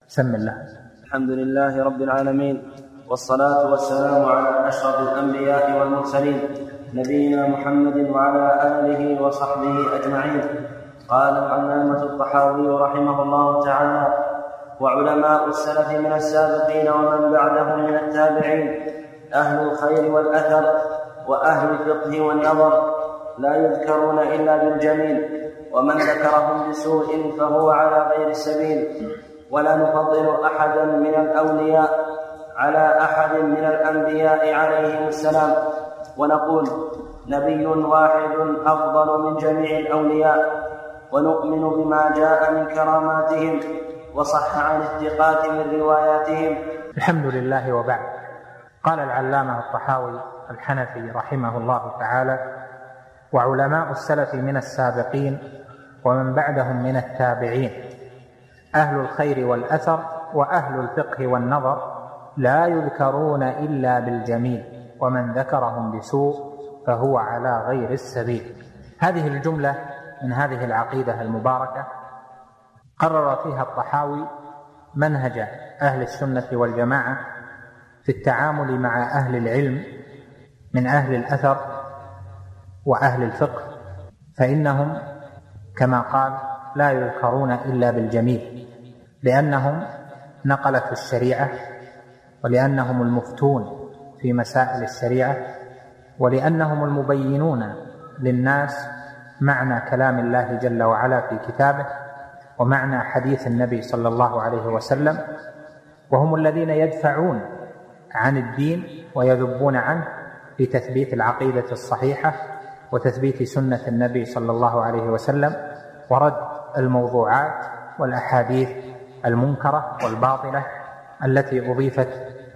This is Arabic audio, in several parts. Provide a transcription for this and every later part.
سم الله. الحمد لله رب العالمين، والصلاة والسلام على أشرف الأنبياء والمرسلين نبينا محمد وعلى آله وصحبه أجمعين. قال العلامة الطحاوي رحمه الله تعالى: وعلماء السلف من السابقين ومن بعدهم من التابعين أهل الخير والأثر وأهل الفقه والنظر لا يذكرون إلا بالجميل، ومن ذكرهم بسوء فهو على غير السبيل. ولا نفضل أحدا من الأولياء على أحد من الأنبياء عليهم السلام، ونقول نبي واحد أفضل من جميع الأولياء، ونؤمن بما جاء من كراماتهم وصح عن الثقات من رواياتهم. الحمد لله. وبعد. قال العلامة الطحاوي الحنفي رحمه الله تعالى: وعلماء السلف من السابقين ومن بعدهم من التابعين أهل الخير والأثر وأهل الفقه والنظر لا يذكرون إلا بالجميل، ومن ذكرهم بسوء فهو على غير السبيل. هذه الجملة من هذه العقيدة المباركة قرر فيها الطحاوي منهج أهل السنة والجماعة في التعامل مع أهل العلم من أهل الأثر وأهل الفقه، فإنهم كما قال لا يذكرون إلا بالجميل، لأنهم نقلة الشريعة، ولأنهم المفتون في مسائل الشريعة، ولأنهم المبينون للناس معنى كلام الله جل وعلا في كتابه ومعنى حديث النبي صلى الله عليه وسلم، وهم الذين يدفعون عن الدين ويذبون عنه في تثبيت العقيدة الصحيحة وتثبيت سنة النبي صلى الله عليه وسلم ورد الموضوعات والأحاديث المنكرة والباطلة التي أضيفت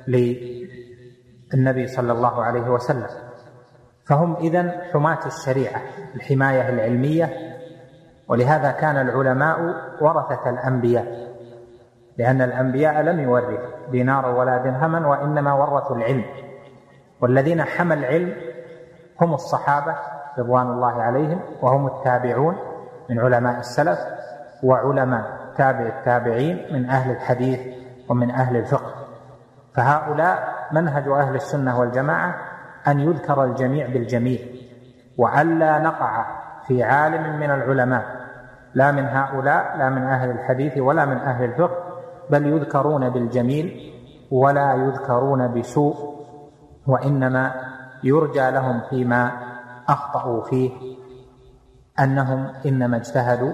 للنبي صلى الله عليه وسلم. فهم إذن حماة الشريعة الحماية العلمية، ولهذا كان العلماء ورثة الأنبياء، لأن الأنبياء لم يورثوا دينارا ولا درهما، وإنما ورثوا العلم، والذين حمل العلم هم الصحابة رضوان الله عليهم، وهم التابعون من علماء السلف، وعلماء تابع التابعين من أهل الحديث ومن أهل الفقه. فهؤلاء منهج أهل السنة والجماعة أن يذكر الجميع بالجميل، وألا نقع في عالم من العلماء لا من هؤلاء لا من أهل الحديث ولا من أهل الفقه، بل يذكرون بالجميل ولا يذكرون بسوء، وإنما يرجى لهم فيما أخطأوا فيه أنهم إنما اجتهدوا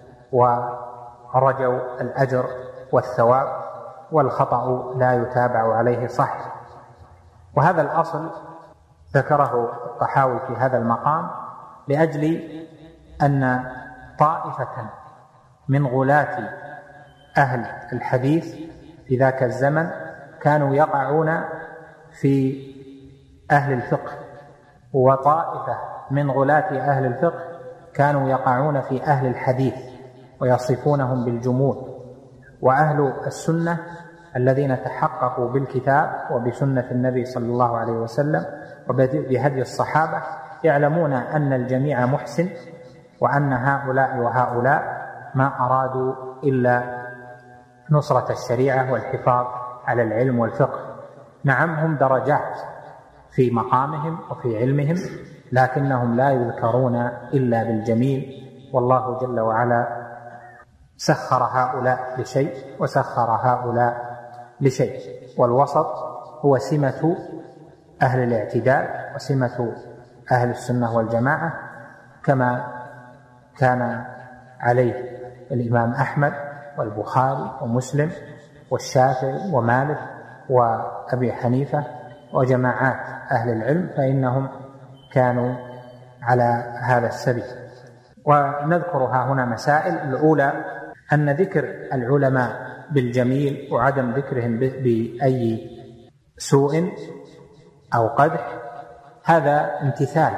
ورجوا الأجر والثواب، والخطأ لا يتابع عليه صح. وهذا الأصل ذكره الطحاوي في هذا المقام لأجل أن طائفة من غلاة أهل الحديث في ذاك الزمن كانوا يقعون في أهل الفقه، وطائفة من غلاة أهل الفقه كانوا يقعون في أهل الحديث ويصفونهم بالجمود. وأهل السنة الذين تحققوا بالكتاب وبسنة النبي صلى الله عليه وسلم وبهدي الصحابة يعلمون أن الجميع محسن، وأن هؤلاء وهؤلاء ما أرادوا إلا نصرة الشريعة والحفاظ على العلم والفقه. نعم، هم درجات في مقامهم وفي علمهم، لكنهم لا يذكرون إلا بالجميل، والله جل وعلا سخر هؤلاء لشيء وسخر هؤلاء لشيء. والوسط هو سمة أهل الاعتدال وسمة أهل السنة والجماعة، كما كان عليه الإمام أحمد والبخاري ومسلم والشافعي ومالك وأبي حنيفة وجماعات أهل العلم، فإنهم كانوا على هذا السبيل. ونذكرها هنا مسائل. الأولى أن ذكر العلماء بالجميل وعدم ذكرهم بأي سوء أو قدح هذا امتثال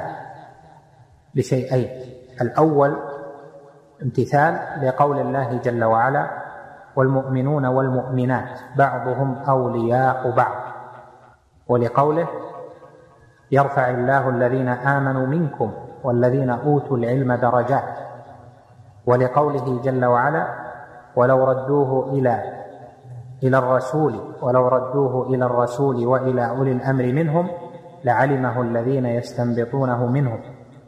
لشيئين. الأول امتثال لقول الله جل وعلا: والمؤمنون والمؤمنات بعضهم أولياء بعض، ولقوله: يرفع الله الذين آمنوا منكم والذين أوتوا العلم درجات، ولقوله جل وعلا: ولو ردوه إلى إلى الرسول ولو ردوه إلى الرسول وإلى أولي الأمر منهم لعلمه الذين يستنبطونه منهم.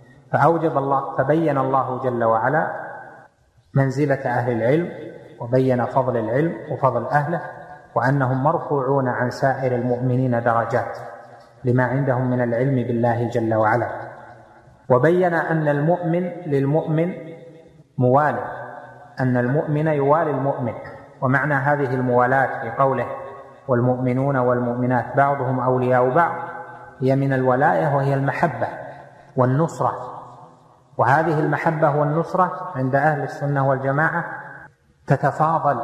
فبين الله جل وعلا منزلة أهل العلم، وبين فضل العلم وفضل أهله، وأنهم مرفوعون عن سائر المؤمنين درجات لما عندهم من العلم بالله جل وعلا. وبين أن المؤمن للمؤمن موالي، أن المؤمن يوالي المؤمن. ومعنى هذه الموالاة في قوله والمؤمنون والمؤمنات بعضهم أولياء بعض هي من الولاية، وهي المحبة والنصرة. وهذه المحبة والنصرة عند أهل السنة والجماعة تتفاضل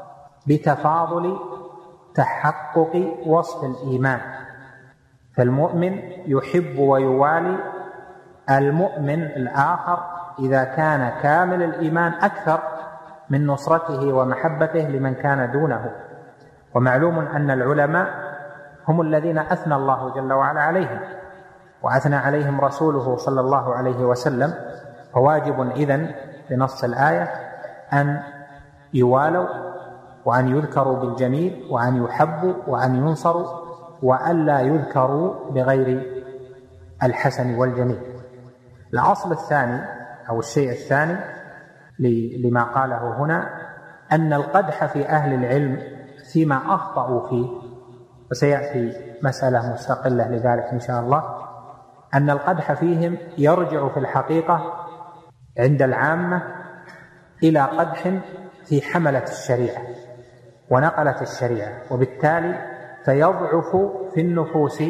بتفاضل تحقق وصف الإيمان، فالمؤمن يحب ويوالي المؤمن الآخر إذا كان كامل الإيمان أكثر من نصرته ومحبته لمن كان دونه. ومعلوم أن العلماء هم الذين أثنى الله جل وعلا عليهم، وأثنى عليهم رسوله صلى الله عليه وسلم، فواجب إذن بنص الآية أن يوالوا وأن يذكروا بالجميل وأن يحبوا وأن ينصروا، وأن لا يذكروا بغير الحسن والجميل. الأصل الثاني أو الشيء الثاني لما قاله هنا أن القدح في أهل العلم فيما أخطأوا فيه، وسيأتي مسألة مستقلة لذلك إن شاء الله، أن القدح فيهم يرجع في الحقيقة عند العامة إلى قدح في حملة الشريعة ونقلة الشريعة، وبالتالي فيضعف في النفوس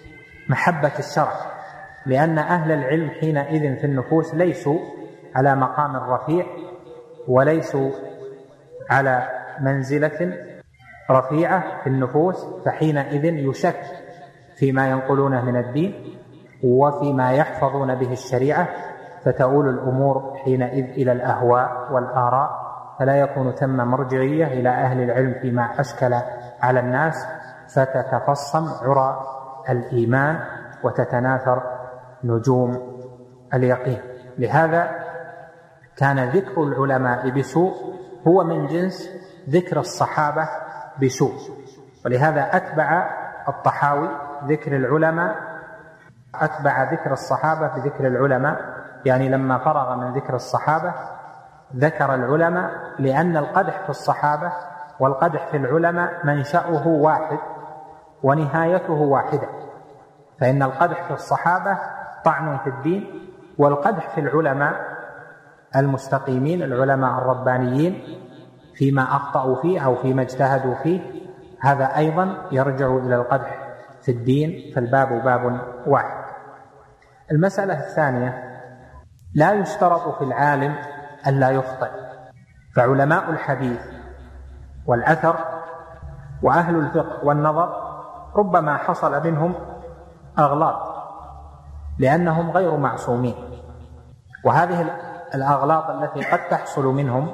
محبة الشرع، لأن أهل العلم حينئذ في النفوس ليسوا على مقام رفيع وليسوا على منزلة رفيعة في النفوس، فحينئذ يشك فيما ينقلونه من الدين وفيما يحفظون به الشريعة، فتؤول الأمور حينئذ إلى الأهواء والآراء، فلا يكون ثم مرجعية إلى أهل العلم فيما أشكل على الناس، فتتفصم عرى الإيمان وتتناثر نجوم اليقين. لهذا كان ذكر العلماء بسوء هو من جنس ذكر الصحابة بسوء، ولهذا أتبع الطحاوي ذكر العلماء، أتبع ذكر الصحابة بذكر العلماء، يعني لما فرغ من ذكر الصحابة ذكر العلماء، لأن القدح في الصحابة والقدح في العلماء منشأه واحد ونهايته واحدة، فإن القدح في الصحابة طعن في الدين، والقدح في العلماء المستقيمين العلماء الربانيين فيما أخطأوا فيه أو فيما اجتهدوا فيه، هذا أيضا يرجع إلى القدح في الدين، فالباب باب واحد. المسألة الثانية، لا يشترط في العالم ألا يخطئ، فعلماء الحديث والأثر وأهل الفقه والنظر ربما حصل منهم أغلاط لأنهم غير معصومين، وهذه الأغلاط التي قد تحصل منهم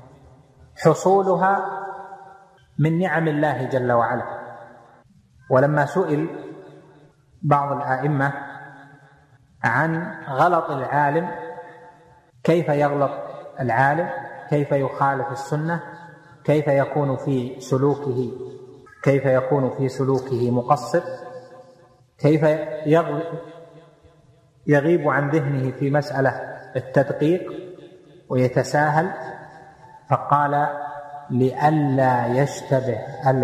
حصولها من نعم الله جل وعلا. ولما سئل بعض الآئمة عن غلط العالم، كيف يغلط العالم، كيف يخالف السنة، كيف يكون في سلوكه مقصر، كيف يغيب عن ذهنه في مسألة التدقيق ويتساهل، فقال لئلا يشابه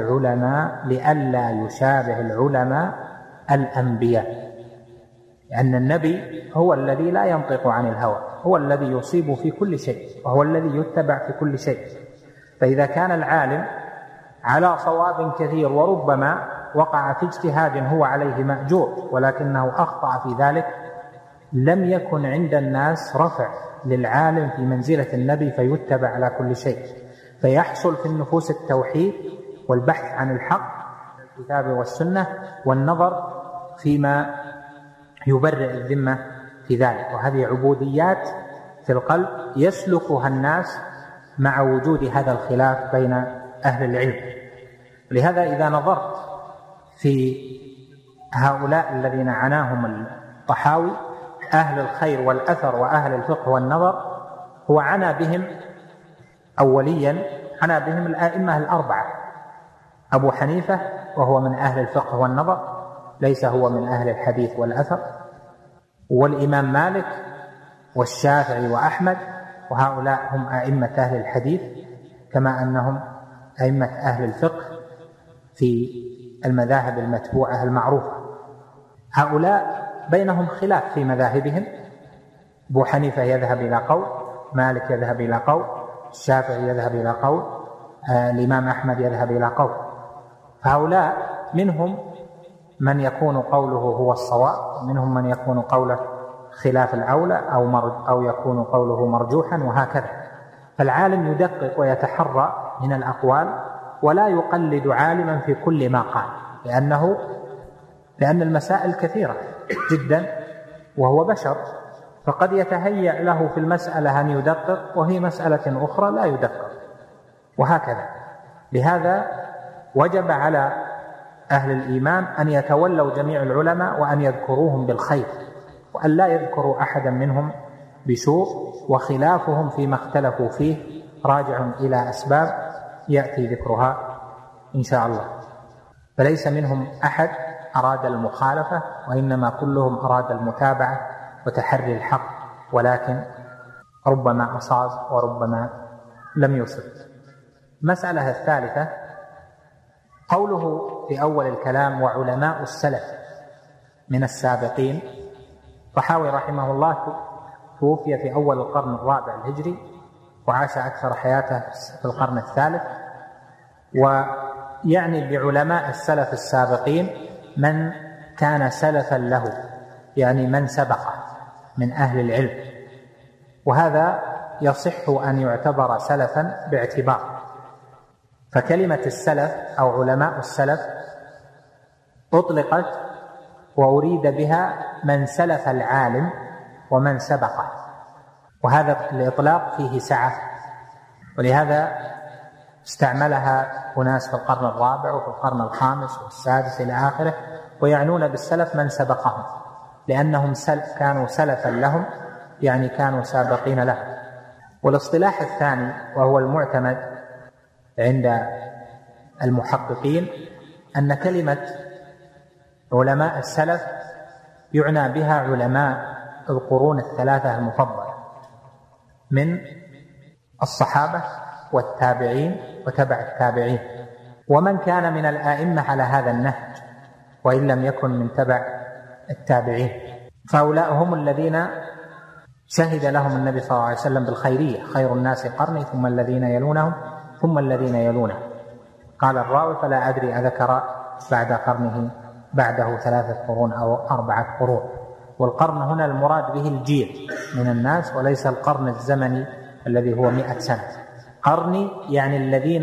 العلماء الأنبياء، لأن النبي هو الذي لا ينطق عن الهوى، هو الذي يصيب في كل شيء، وهو الذي يتبع في كل شيء. فإذا كان العالم على صواب كثير وربما وقع في اجتهاد هو عليه مأجور ولكنه أخطأ في ذلك، لم يكن عند الناس رفع للعالم في منزلة النبي فيتبع على كل شيء، فيحصل في النفوس التوحيد والبحث عن الحق الكتاب والسنة والنظر فيما يبرئ الذمة في ذلك. وهذه عبوديات في القلب يسلكها الناس مع وجود هذا الخلاف بين أهل العلم. لهذا إذا نظرت في هؤلاء الذين عناهم الطحاوي أهل الخير والأثر وأهل الفقه والنظر، هو عنا بهم أوليا الآئمة الأربعة أبو حنيفة وهو من أهل الفقه والنظر، ليس هو من أهل الحديث والأثر، والإمام مالك والشافعي وأحمد، وهؤلاء هم أئمة أهل الحديث كما أنهم أئمة أهل الفقه في المذاهب المتبوعة المعروفة. هؤلاء بينهم خلاف في مذاهبهم، أبو حنيفة يذهب إلى قول، مالك يذهب إلى قول، الشافعي يذهب إلى قول، الإمام أحمد يذهب إلى قول. فهؤلاء منهم من يكون قوله هو الصواب، ومنهم من يكون قوله خلاف الأولى أو يكون قوله مرجوحا، وهكذا. فالعالم يدقق ويتحرى من الأقوال ولا يقلد عالما في كل ما قال، لأن المسائل كثيرة جدا وهو بشر، فقد يتهيأ له في المسألة أن يدقق وفي مسألة أخرى لا يدقق، وهكذا. لهذا وجب على أهل الإيمان أن يتولوا جميع العلماء وأن يذكروهم بالخير، وأن لا يذكروا أحدا منهم بسوء، وخلافهم فيما اختلفوا فيه راجع إلى أسباب يأتي ذكرها إن شاء الله. فليس منهم أحد أراد المخالفة، وإنما كلهم أراد المتابعة وتحري الحق، ولكن ربما أصاب وربما لم يصب. المسألة الثالثة قوله في أول الكلام وعلماء السلف من السابقين. الطحاوي رحمه الله توفي في أول القرن الرابع الهجري، وعاش أكثر حياته في القرن الثالث. ويعني بعلماء السلف السابقين من كان سلفا له، يعني من سبقه من أهل العلم، وهذا يصح أن يعتبر سلفا باعتبار. فكلمة السلف أو علماء السلف أطلقت وأريد بها من سلف العالم ومن سبقه، وهذا الإطلاق فيه سعة، ولهذا استعملها أناس في القرن الرابع وفي القرن الخامس والسادس إلى آخره، ويعنون بالسلف من سبقهم، لأنهم كانوا سلفا لهم، يعني كانوا سابقين لهم. والاصطلاح الثاني وهو المعتمد عند المحققين أن كلمة علماء السلف يعنى بها علماء القرون الثلاثة المفضلة من الصحابة والتابعين وتبع التابعين، ومن كان من الآئمة على هذا النهج وإن لم يكن من تبع التابعين. فهؤلاء هم الذين شهد لهم النبي صلى الله عليه وسلم بالخيرية: خير الناس قرني ثم الذين يلونهم ثم الذين يلونهم. قال الراوي: فلا أدري أذكر بعد قرنه بعده 3 قرون أو 4 قرون. والقرن هنا المراد به الجيل من الناس، وليس القرن الزمني الذي هو 100 سنة. قرني يعني الذين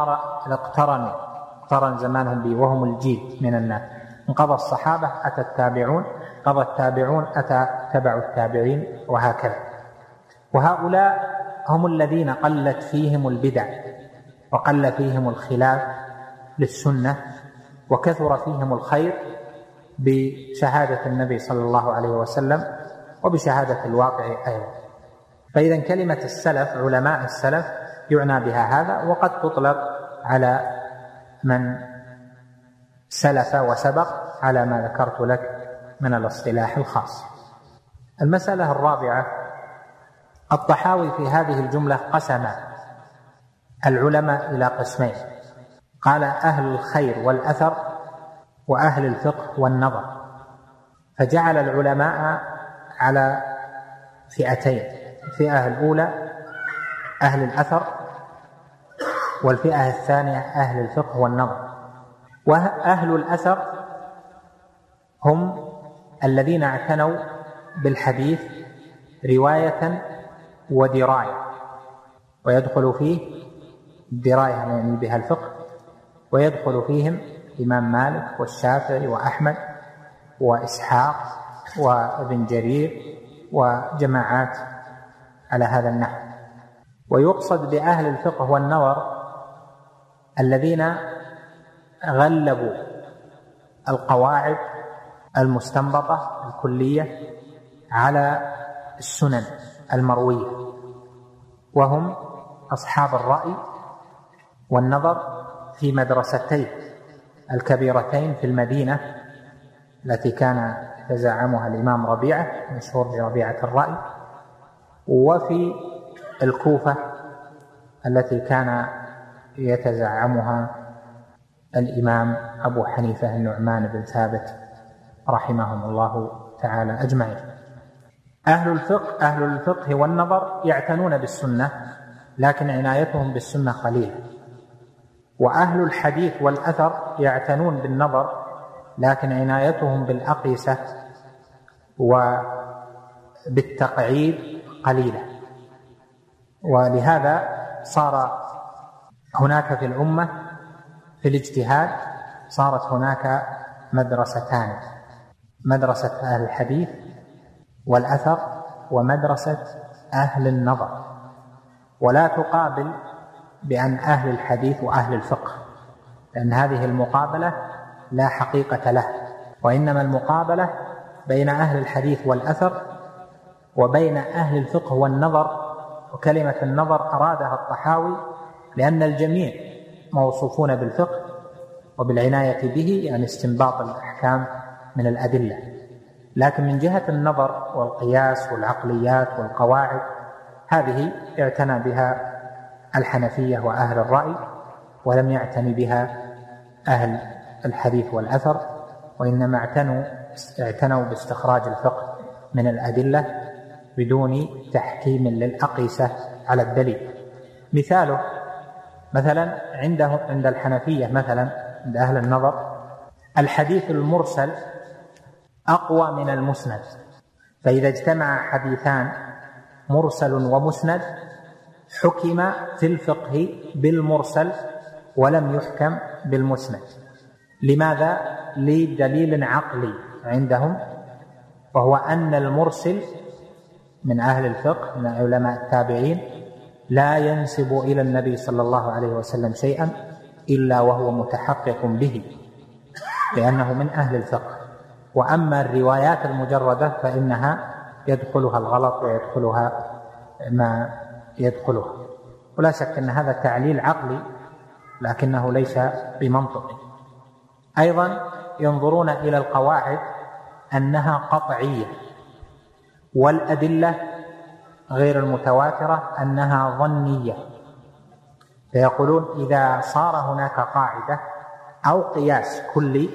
اقترن زمانهم به، وهم الجيل من الناس. انقضى الصحابة أتى التابعون، قضى التابعون أتى تبع التابعين، وهكذا. وهؤلاء هم الذين قلت فيهم البدع وقل فيهم الخلاف للسنة، وكثر فيهم الخير بشهادة النبي صلى الله عليه وسلم وبشهادة الواقع أيضا. فإذا كلمة السلف علماء السلف يعنى بها هذا، وقد تطلق على من سلف وسبق على ما ذكرت لك من الاصطلاح الخاص. المسألة الرابعة: الطحاوي في هذه الجملة قسم العلماء إلى قسمين، قال أهل الخير والأثر وأهل الفقه والنظر، فجعل العلماء على فئتين: الفئة الأولى أهل الأثر، والفئة الثانية أهل الفقه والنظر. وأهل الأثر هم الذين اعتنوا بالحديث رواية ودراية، ويدخل فيه الدراية يعني بها الفقه، ويدخل فيهم الإمام مالك والشافعي وأحمد وإسحاق وابن جرير وجماعات على هذا النحو. ويقصد بأهل الفقه والنظر الذين غلبوا القواعد المستنبطة الكلية على السنن المروية، وهم أصحاب الرأي والنظر في مدرستين الكبيرتين في المدينة التي كان يتزعمها الإمام ربيعة مشهور بربيعة الرأي، وفي الكوفة التي كان يتزعمها الإمام أبو حنيفة النعمان بن ثابت رحمهم الله تعالى أجمعين. أهل الفقه والنظر يعتنون بالسنة، لكن عنايتهم بالسنة قليلة. وأهل الحديث والأثر يعتنون بالنظر، لكن عنايتهم بالأقيسة وبالتقعيد قليلة. ولهذا صار هناك في الأمة في الاجتهاد صارت هناك مدرستان: مدرسة أهل الحديث والأثر، ومدرسة أهل النظر. ولا تقابل بأن أهل الحديث وأهل الفقه، لأن هذه المقابلة لا حقيقة له، وإنما المقابلة بين أهل الحديث والأثر وبين أهل الفقه والنظر. وكلمة النظر أرادها الطحاوي لأن الجميع موصوفون بالفقه وبالعناية به، يعني استنباط الأحكام من الأدلة، لكن من جهة النظر والقياس والعقليات والقواعد هذه اعتنى بها الحنفية وأهل الرأي، ولم يعتني بها أهل الحديث والأثر، وإنما اعتنوا باستخراج الفقه من الأدلة بدون تحكيم للأقيسة على الدليل. مثاله مثلا عند الحنفية، مثلا عند أهل النظر، الحديث المرسل أقوى من المسند، فإذا اجتمع حديثان مرسل ومسند حكم في الفقه بالمرسل ولم يحكم بالمسند. لماذا؟ لدليل عقلي عندهم، وهو أن المرسل من أهل الفقه من علماء التابعين لا ينسب إلى النبي صلى الله عليه وسلم شيئا إلا وهو متحقق به، لأنه من أهل الفقه. وأما الروايات المجردة فإنها يدخلها الغلط ويدخلها ما يدخلها. ولا شك أن هذا تعليل عقلي لكنه ليس بمنطق. أيضا ينظرون إلى القواعد أنها قطعية، والأدلة غير المتواترة أنها ظنية، فيقولون إذا صار هناك قاعدة أو قياس كلي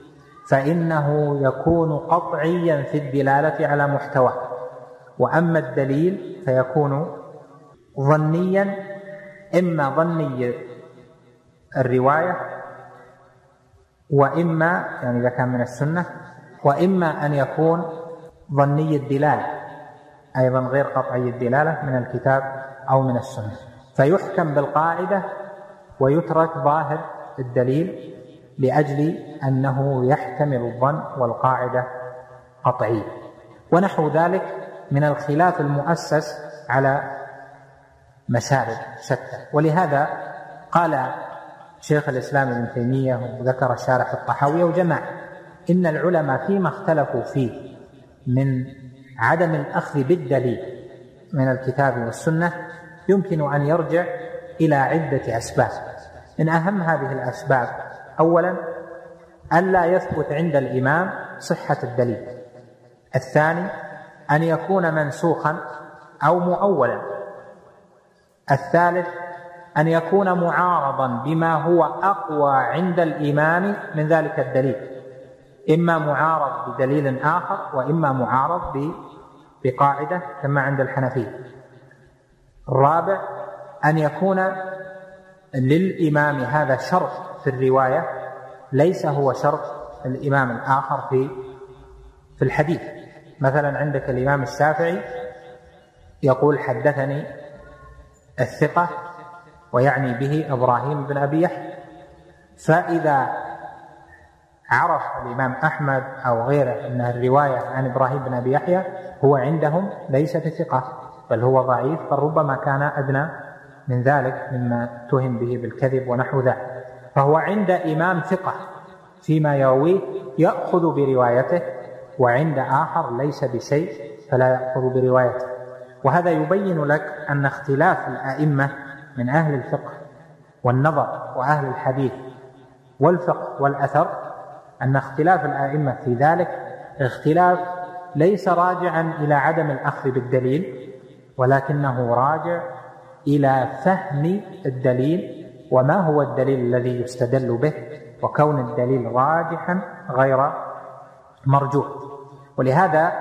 فإنه يكون قطعيا في الدلالة على محتواه، وأما الدليل فيكون ظنيا، إما ظني الرواية وإما يعني إذا كان من السنة، وإما أن يكون ظني الدلالة أيضا غير قطعي الدلالة من الكتاب أو من السنة، فيحكم بالقاعدة ويترك ظاهر الدليل لأجل أنه يحتمل الظن والقاعدة قطعية. ونحو ذلك من الخلاف المؤسس على مسارب شتى. ولهذا قال شيخ الإسلام ابن تيمية وذكر الشارح الطحاوي وجمع إن العلماء فيما اختلفوا فيه من عدم الأخذ بالدليل من الكتاب والسنة يمكن أن يرجع إلى عدة أسباب. من أهم هذه الأسباب: أولا ألا يثبت عند الإمام صحة الدليل. الثاني أن يكون منسوخا أو مؤولا. الثالث أن يكون معارضا بما هو أقوى عند الإمام من ذلك الدليل، إما معارض بدليل آخر وإما معارض بقاعدة كما عند الحنفية. الرابع أن يكون للإمام هذا شرط في الرواية ليس هو شرط الإمام الآخر في الحديث. مثلا عندك الإمام الشافعي يقول حدثني الثقة ويعني به إبراهيم بن أبي يحيى، فإذا عرف الإمام أحمد أو غيره أن الرواية عن إبراهيم بن أبي يحيى هو عندهم ليس بثقة بل هو ضعيف، فربما كان أدنى من ذلك مما تهم به بالكذب ونحو ذلك، فهو عند إمام ثقة فيما يرويه يأخذ بروايته، وعند آخر ليس بشيء فلا يأخذ بروايته. وهذا يبين لك أن اختلاف الأئمة من أهل الفقه والنظر وأهل الحديث والفقه والأثر أن اختلاف الآئمة في ذلك اختلاف ليس راجعا إلى عدم الأخذ بالدليل، ولكنه راجع إلى فهم الدليل وما هو الدليل الذي يستدل به، وكون الدليل راجحا غير مرجوح. ولهذا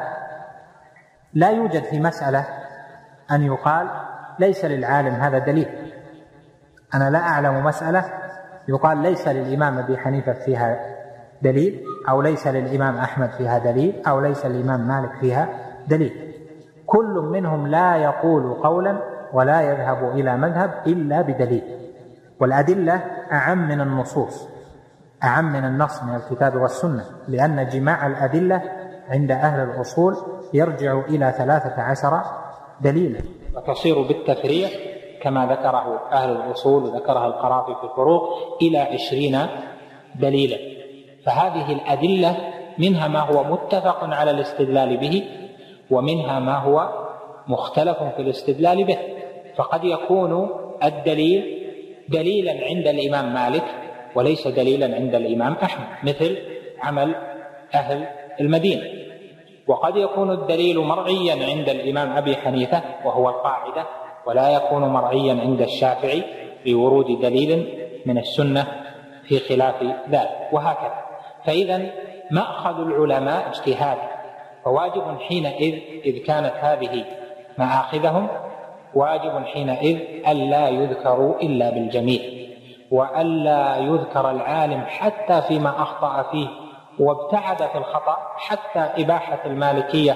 لا يوجد في مسألة أن يقال ليس للعالم هذا دليل. أنا لا أعلم مسألة يقال ليس للإمام أبي حنيفة فيها دليل، أو ليس للإمام أحمد فيها دليل، أو ليس للإمام مالك فيها دليل. كل منهم لا يقول قولا ولا يذهب إلى مذهب إلا بدليل، والأدلة أعم من النصوص، أعم من النص من الكتاب والسنة، لأن جماع الأدلة عند أهل الأصول يرجع إلى 13 دليلا، وتصير بالتفريع كما ذكره أهل الأصول وذكرها القرافي في الفروق إلى 20 دليلا. فهذه الأدلة منها ما هو متفق على الاستدلال به، ومنها ما هو مختلف في الاستدلال به. فقد يكون الدليل دليلا عند الإمام مالك وليس دليلا عند الإمام أحمد، مثل عمل أهل المدينة. وقد يكون الدليل مرعيا عند الإمام أبي حنيفة وهو القاعدة، ولا يكون مرعيا عند الشافعي بورود دليل من السنة في خلاف ذلك، وهكذا. فإذا مأخذ العلماء اجتهاد، فواجب حينئذ إذ كانت هذه مآخذهم واجب حينئذ ألا يذكروا إلا بالجميل، وألا يذكر العالم حتى فيما أخطأ فيه وابتعد في الخطأ، حتى إباحة المالكية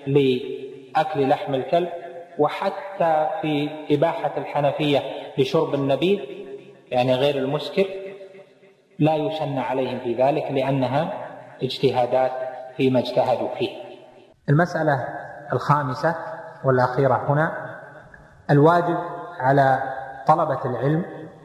لأكل لحم الكلب، وحتى في إباحة الحنفية لشرب النبيذ يعني غير المسكر، لا يشن عليهم في ذلك لأنها اجتهادات فيما اجتهدوا فيه. المسألة الخامسة والأخيرة هنا، الواجب على طلبة العلم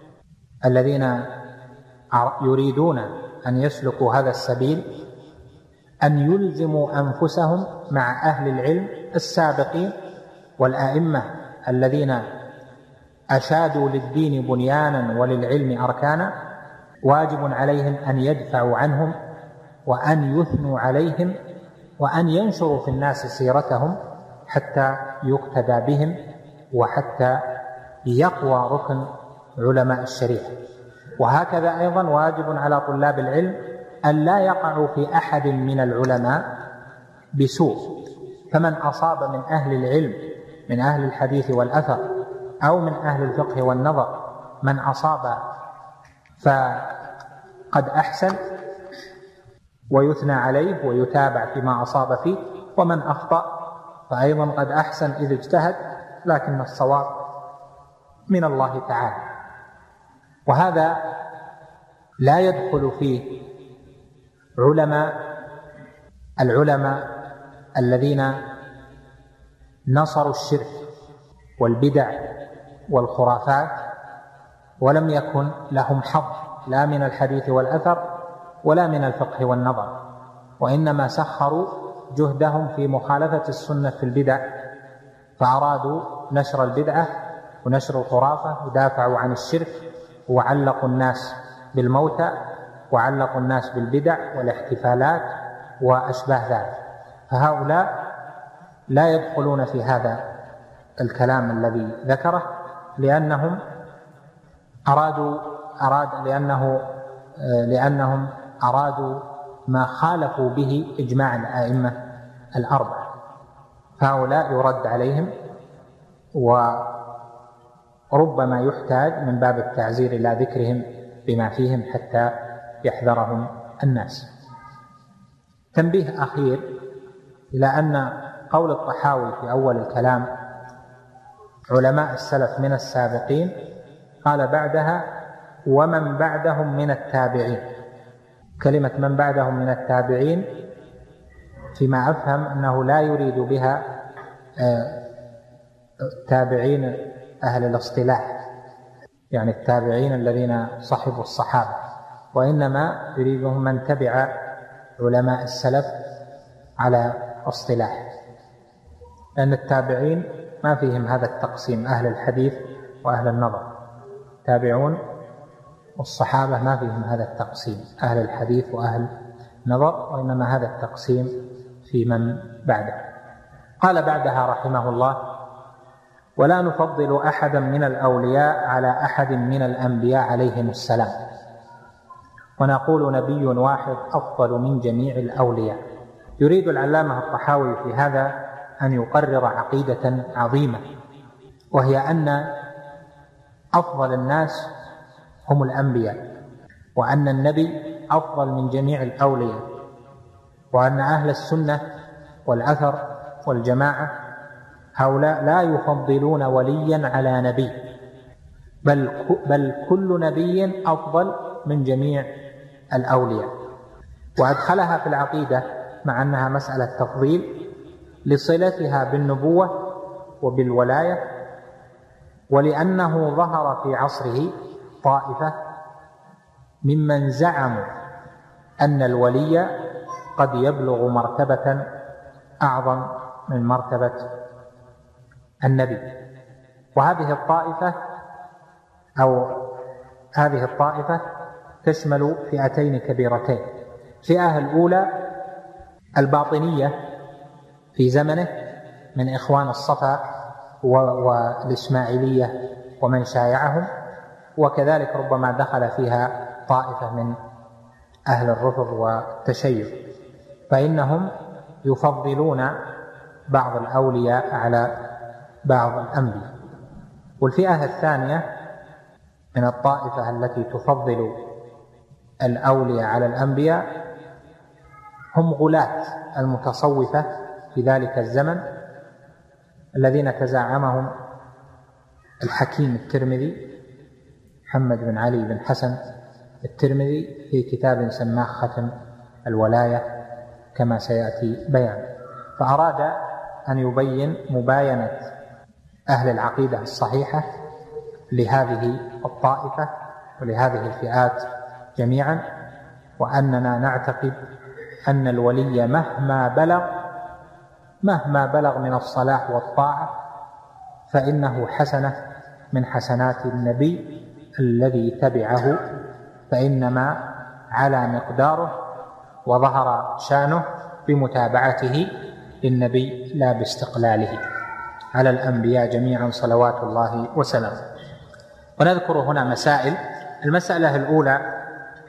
الذين يريدون أن يسلكوا هذا السبيل أن يلزموا أنفسهم مع أهل العلم السابقين والآئمة الذين أشادوا للدين بنيانا وللعلم أركانا. واجب عليهم أن يدفعوا عنهم وأن يثنوا عليهم وأن ينشروا في الناس سيرتهم حتى يقتدى بهم، وحتى يقوى ركن علماء الشريعة. وهكذا أيضا واجب على طلاب العلم أن لا يقعوا في أحد من العلماء بسوء. فمن أصاب من أهل العلم من أهل الحديث والأثر أو من أهل الفقه والنظر من أصاب فقد أحسن ويثنى عليه ويتابع فيما أصاب فيه، ومن أخطأ فأيضا قد أحسن إذ اجتهد، لكن الصواب من الله تعالى. وهذا لا يدخل فيه العلماء الذين نصروا الشرك والبدع والخرافات ولم يكن لهم حظ لا من الحديث والأثر ولا من الفقه والنظر، وإنما سخروا جهدهم في مخالفة السنة في البدع، فأرادوا نشر البدعة ونشر الخرافة، ودافعوا عن الشرك، وعلقوا الناس بالموتى، وعلقوا الناس بالبدع والاحتفالات وأشباه ذلك. فهؤلاء لا يدخلون في هذا الكلام الذي ذكره، لأنهم أرادوا ما خالفوا به إجماع الآئمة الأربعة. فهؤلاء يرد عليهم، وربما يحتاج من باب التعزير إلى ذكرهم بما فيهم حتى يحذرهم الناس. تنبيه أخير إلى أن قول الطحاوي في أول الكلام علماء السلف من السابقين، قال بعدها ومن بعدهم من التابعين. كلمة من بعدهم من التابعين فيما أفهم أنه لا يريد بها تابعين أهل الاصطلاح، يعني التابعين الذين صحبوا الصحابة، وإنما يريدهم من تبع علماء السلف على اصطلاح، لأن التابعين ما فيهم هذا التقسيم، أهل الحديث وأهل النظر. تابعون والصحابة ما فيهم هذا التقسيم، أهل الحديث وأهل النظر، وإنما هذا التقسيم في من بعده. قال بعدها رحمه الله: ولا نفضل أحدا من الأولياء على أحد من الأنبياء عليهم السلام، ونقول نبي واحد أفضل من جميع الأولياء. يريد العلامة الطحاوي في هذا أن يقرر عقيدة عظيمة، وهي أن أفضل الناس هم الأنبياء، وأن النبي أفضل من جميع الأولياء، وأن أهل السنة والأثر والجماعة هؤلاء لا يفضلون وليا على نبي، بل كل نبي أفضل من جميع الأولياء. وأدخلها في العقيدة مع أنها مسألة تفضيل لصلتها بالنبوة وبالولاية، ولأنه ظهر في عصره طائفة ممن زعموا أن الولي قد يبلغ مرتبة أعظم من مرتبة النبي. وهذه الطائفة تشمل فئتين كبيرتين. الفئة الأولى الباطنية في زمنه من إخوان الصفا والإسماعيلية ومن شايعهم، وكذلك ربما دخل فيها طائفة من أهل الرفض والتشيع، فإنهم يفضلون بعض الأولياء على بعض الأنبياء. والفئة الثانية من الطائفة التي تفضل الأولياء على الأنبياء هم غلاة المتصوفة في ذلك الزمن، الذين تزعمهم الحكيم الترمذي محمد بن علي بن حسن الترمذي في كتاب سماه ختم الولاية كما سيأتي بيان. فأراد أن يبين مباينة أهل العقيدة الصحيحة لهذه الطائفة ولهذه الفئات جميعا، وأننا نعتقد أن الولي مهما بلغ من الصلاح والطاعة فإنه حسنة من حسنات النبي الذي تبعه، فإنما على مقداره وظهر شانه بمتابعته للنبي لا باستقلاله، على الأنبياء جميعا صلوات الله وسلامه. ونذكر هنا مسائل. المسألة الأولى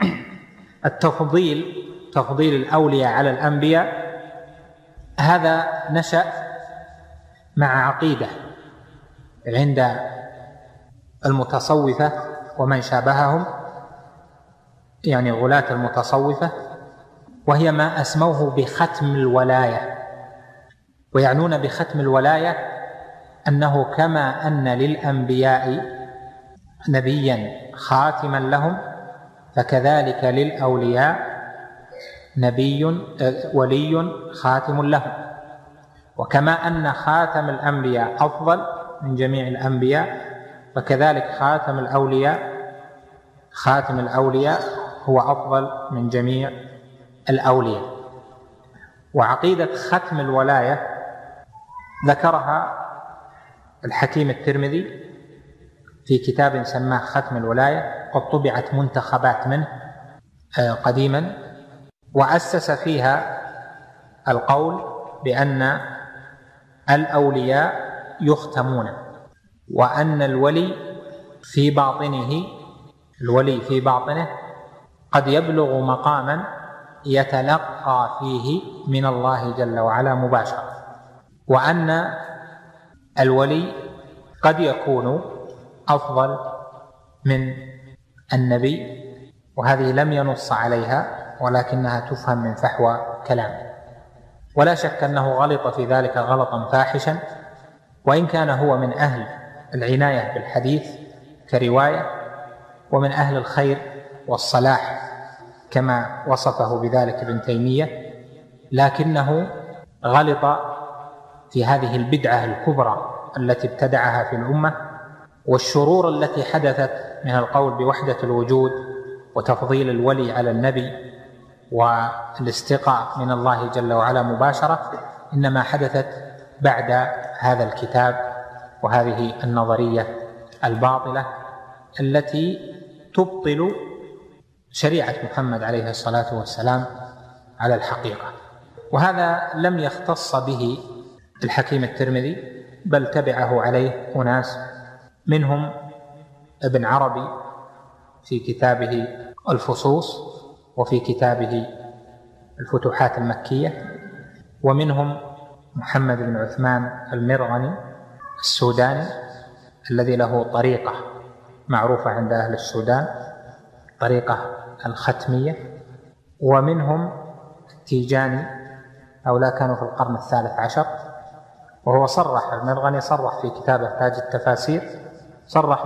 تفضيل الأولياء على الأنبياء. هذا نشأ مع عقيدة عند المتصوفة ومن شابههم، يعني غلاة المتصوفة، وهي ما أسموه بختم الولاية. ويعنون بختم الولاية أنه كما أن للأنبياء نبيا خاتما لهم، فكذلك للأولياء ولي خاتم لهم. وكما أن خاتم الأنبياء أفضل من جميع الأنبياء، فكذلك خاتم الأولياء هو أفضل من جميع الأولياء. وعقيدة ختم الولاية ذكرها الحكيم الترمذي في كتاب سماه ختم الولاية، قد طبعت منتخبات منه قديما، وأسس فيها القول بأن الأولياء يختمون، وأن الولي في باطنه قد يبلغ مقاما يتلقى فيه من الله جل وعلا مباشرة، وأن الولي قد يكون أفضل من النبي. وهذه لم ينص عليها ولكنها تفهم من فحوى كلامه. ولا شك أنه غلط في ذلك غلطا فاحشا، وإن كان هو من أهل العناية بالحديث كرواية، ومن أهل الخير والصلاح كما وصفه بذلك ابن تيمية، لكنه غلط في هذه البدعة الكبرى التي ابتدعها في الأمة، والشرور التي حدثت من القول بوحدة الوجود وتفضيل الولي على النبي والاستقاء من الله جل وعلا مباشرة، إنما حدثت بعد هذا الكتاب وهذه النظرية الباطلة التي تبطل شريعة محمد عليه الصلاة والسلام على الحقيقة. وهذا لم يختص به الحكيم الترمذي، بل تبعه عليه أناس، منهم ابن عربي في كتابه الفصوص وفي كتابه الفتوحات المكية، ومنهم محمد بن عثمان المرغني السوداني الذي له طريقة معروفة عند أهل السودان، طريقة الختمية، ومنهم التيجاني، هؤلاء كانوا في القرن الثالث 10، وهو صرح المرغني صرح في كتابه تاج التفاسير، صرح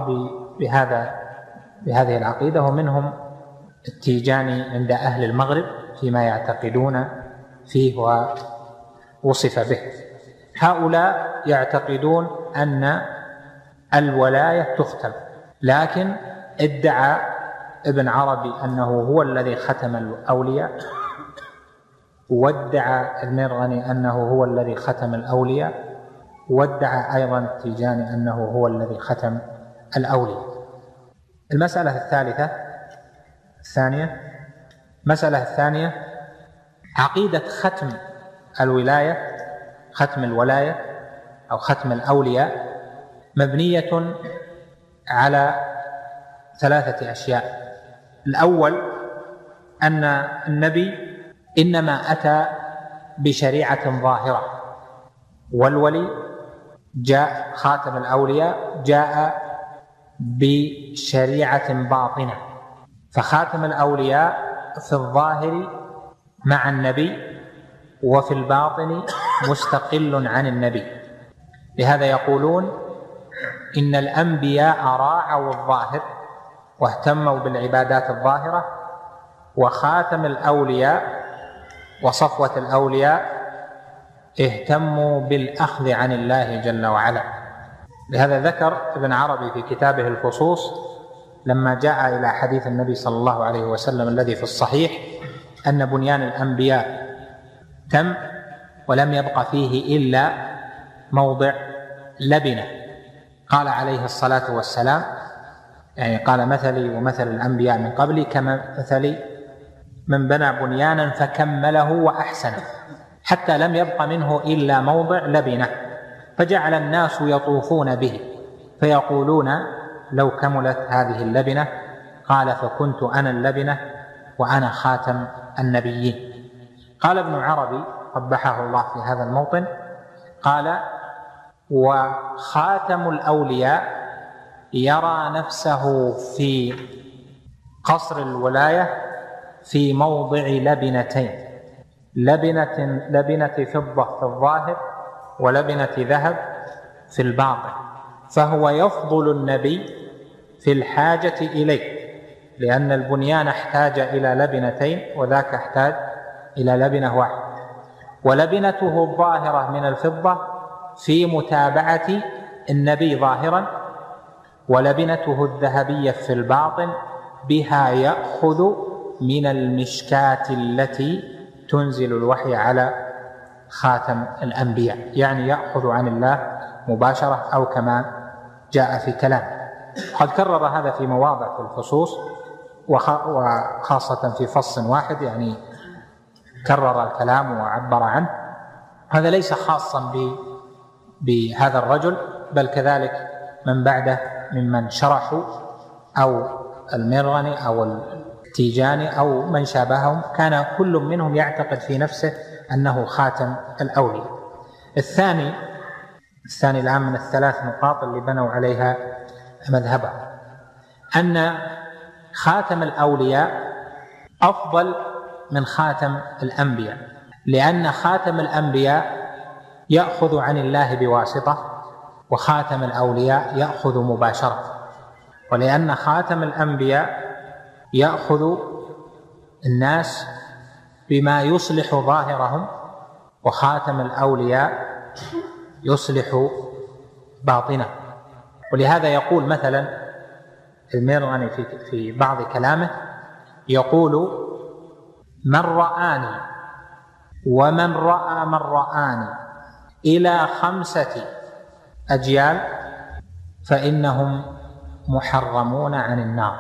بهذه العقيدة. ومنهم التيجاني عند أهل المغرب فيما يعتقدون فيه ووصف به. هؤلاء يعتقدون أن الولاية تختم، لكن ادعى ابن عربي أنه هو الذي ختم الأولياء، وادعى المرغني أنه هو الذي ختم الأولياء، وادعى أيضا التيجاني أنه هو الذي ختم الأولياء. المسألة الثانية عقيدة ختم الولاية، ختم الولاية أو ختم الأولياء، مبنية على 3 أشياء. الأول أن النبي إنما أتى بشريعة ظاهرة، والولي جاء خاتم الأولياء جاء بشريعة باطنة، فخاتم الأولياء في الظاهر مع النبي وفي الباطن مستقل عن النبي. لهذا يقولون إن الأنبياء راعوا الظاهر واهتموا بالعبادات الظاهرة، وخاتم الأولياء وصفوة الأولياء اهتموا بالأخذ عن الله جل وعلا. لهذا ذكر ابن عربي في كتابه الفصوص لما جاء إلى حديث النبي صلى الله عليه وسلم الذي في الصحيح أن بنيان الأنبياء تم ولم يبق فيه إلا موضع لبنة، قال عليه الصلاة والسلام، يعني قال مثلي ومثل الأنبياء من قبلي كمثل من بنى بنيانا فكمله وأحسنه، حتى لم يبق منه إلا موضع لبنة، فجعل الناس يطوفون به فيقولون لو كملت هذه اللبنة، قال فكنت أنا اللبنة وأنا خاتم النبيين. قال ابن عربي قبحه الله في هذا الموطن، قال وخاتم الأولياء يرى نفسه في قصر الولاية في موضع لبنتين، لبنة فضة في الظاهر ولبنة ذهب في الباطن، فهو يفضل النبي في الحاجة إليه، لأن البنيان احتاج إلى لبنتين وذاك احتاج إلى لبنة واحدة، ولبنته الظاهرة من الفضة في متابعة النبي ظاهرا، ولبنته الذهبية في الباطن بها يأخذ من المشكاة التي تنزل الوحي على خاتم الأنبياء، يعني يأخذ عن الله مباشرة أو كما جاء في كلام. قد كرر هذا في مواضع في الفصوص، وخاصة في فصل واحد، يعني كرر الكلام وعبر عنه. هذا ليس خاصا بهذا الرجل، بل كذلك من بعده ممن شرحوا أو المرغني أو التيجاني أو من شابههم، كان كل منهم يعتقد في نفسه أنه خاتم الأولياء. الثاني الآن من ال3 نقاط اللي بنوا عليها مذهبه، أن خاتم الأولياء أفضل من خاتم الأنبياء، لأن خاتم الأنبياء يأخذ عن الله بواسطة، وخاتم الأولياء يأخذ مباشرة، ولأن خاتم الأنبياء يأخذ الناس بما يصلح ظاهرهم، وخاتم الأولياء يصلح باطنه. ولهذا يقول مثلا المرغني في بعض كلامه، يقول من رآني ومن رأى من رآني إلى 5 أجيال فإنهم محرمون عن النار.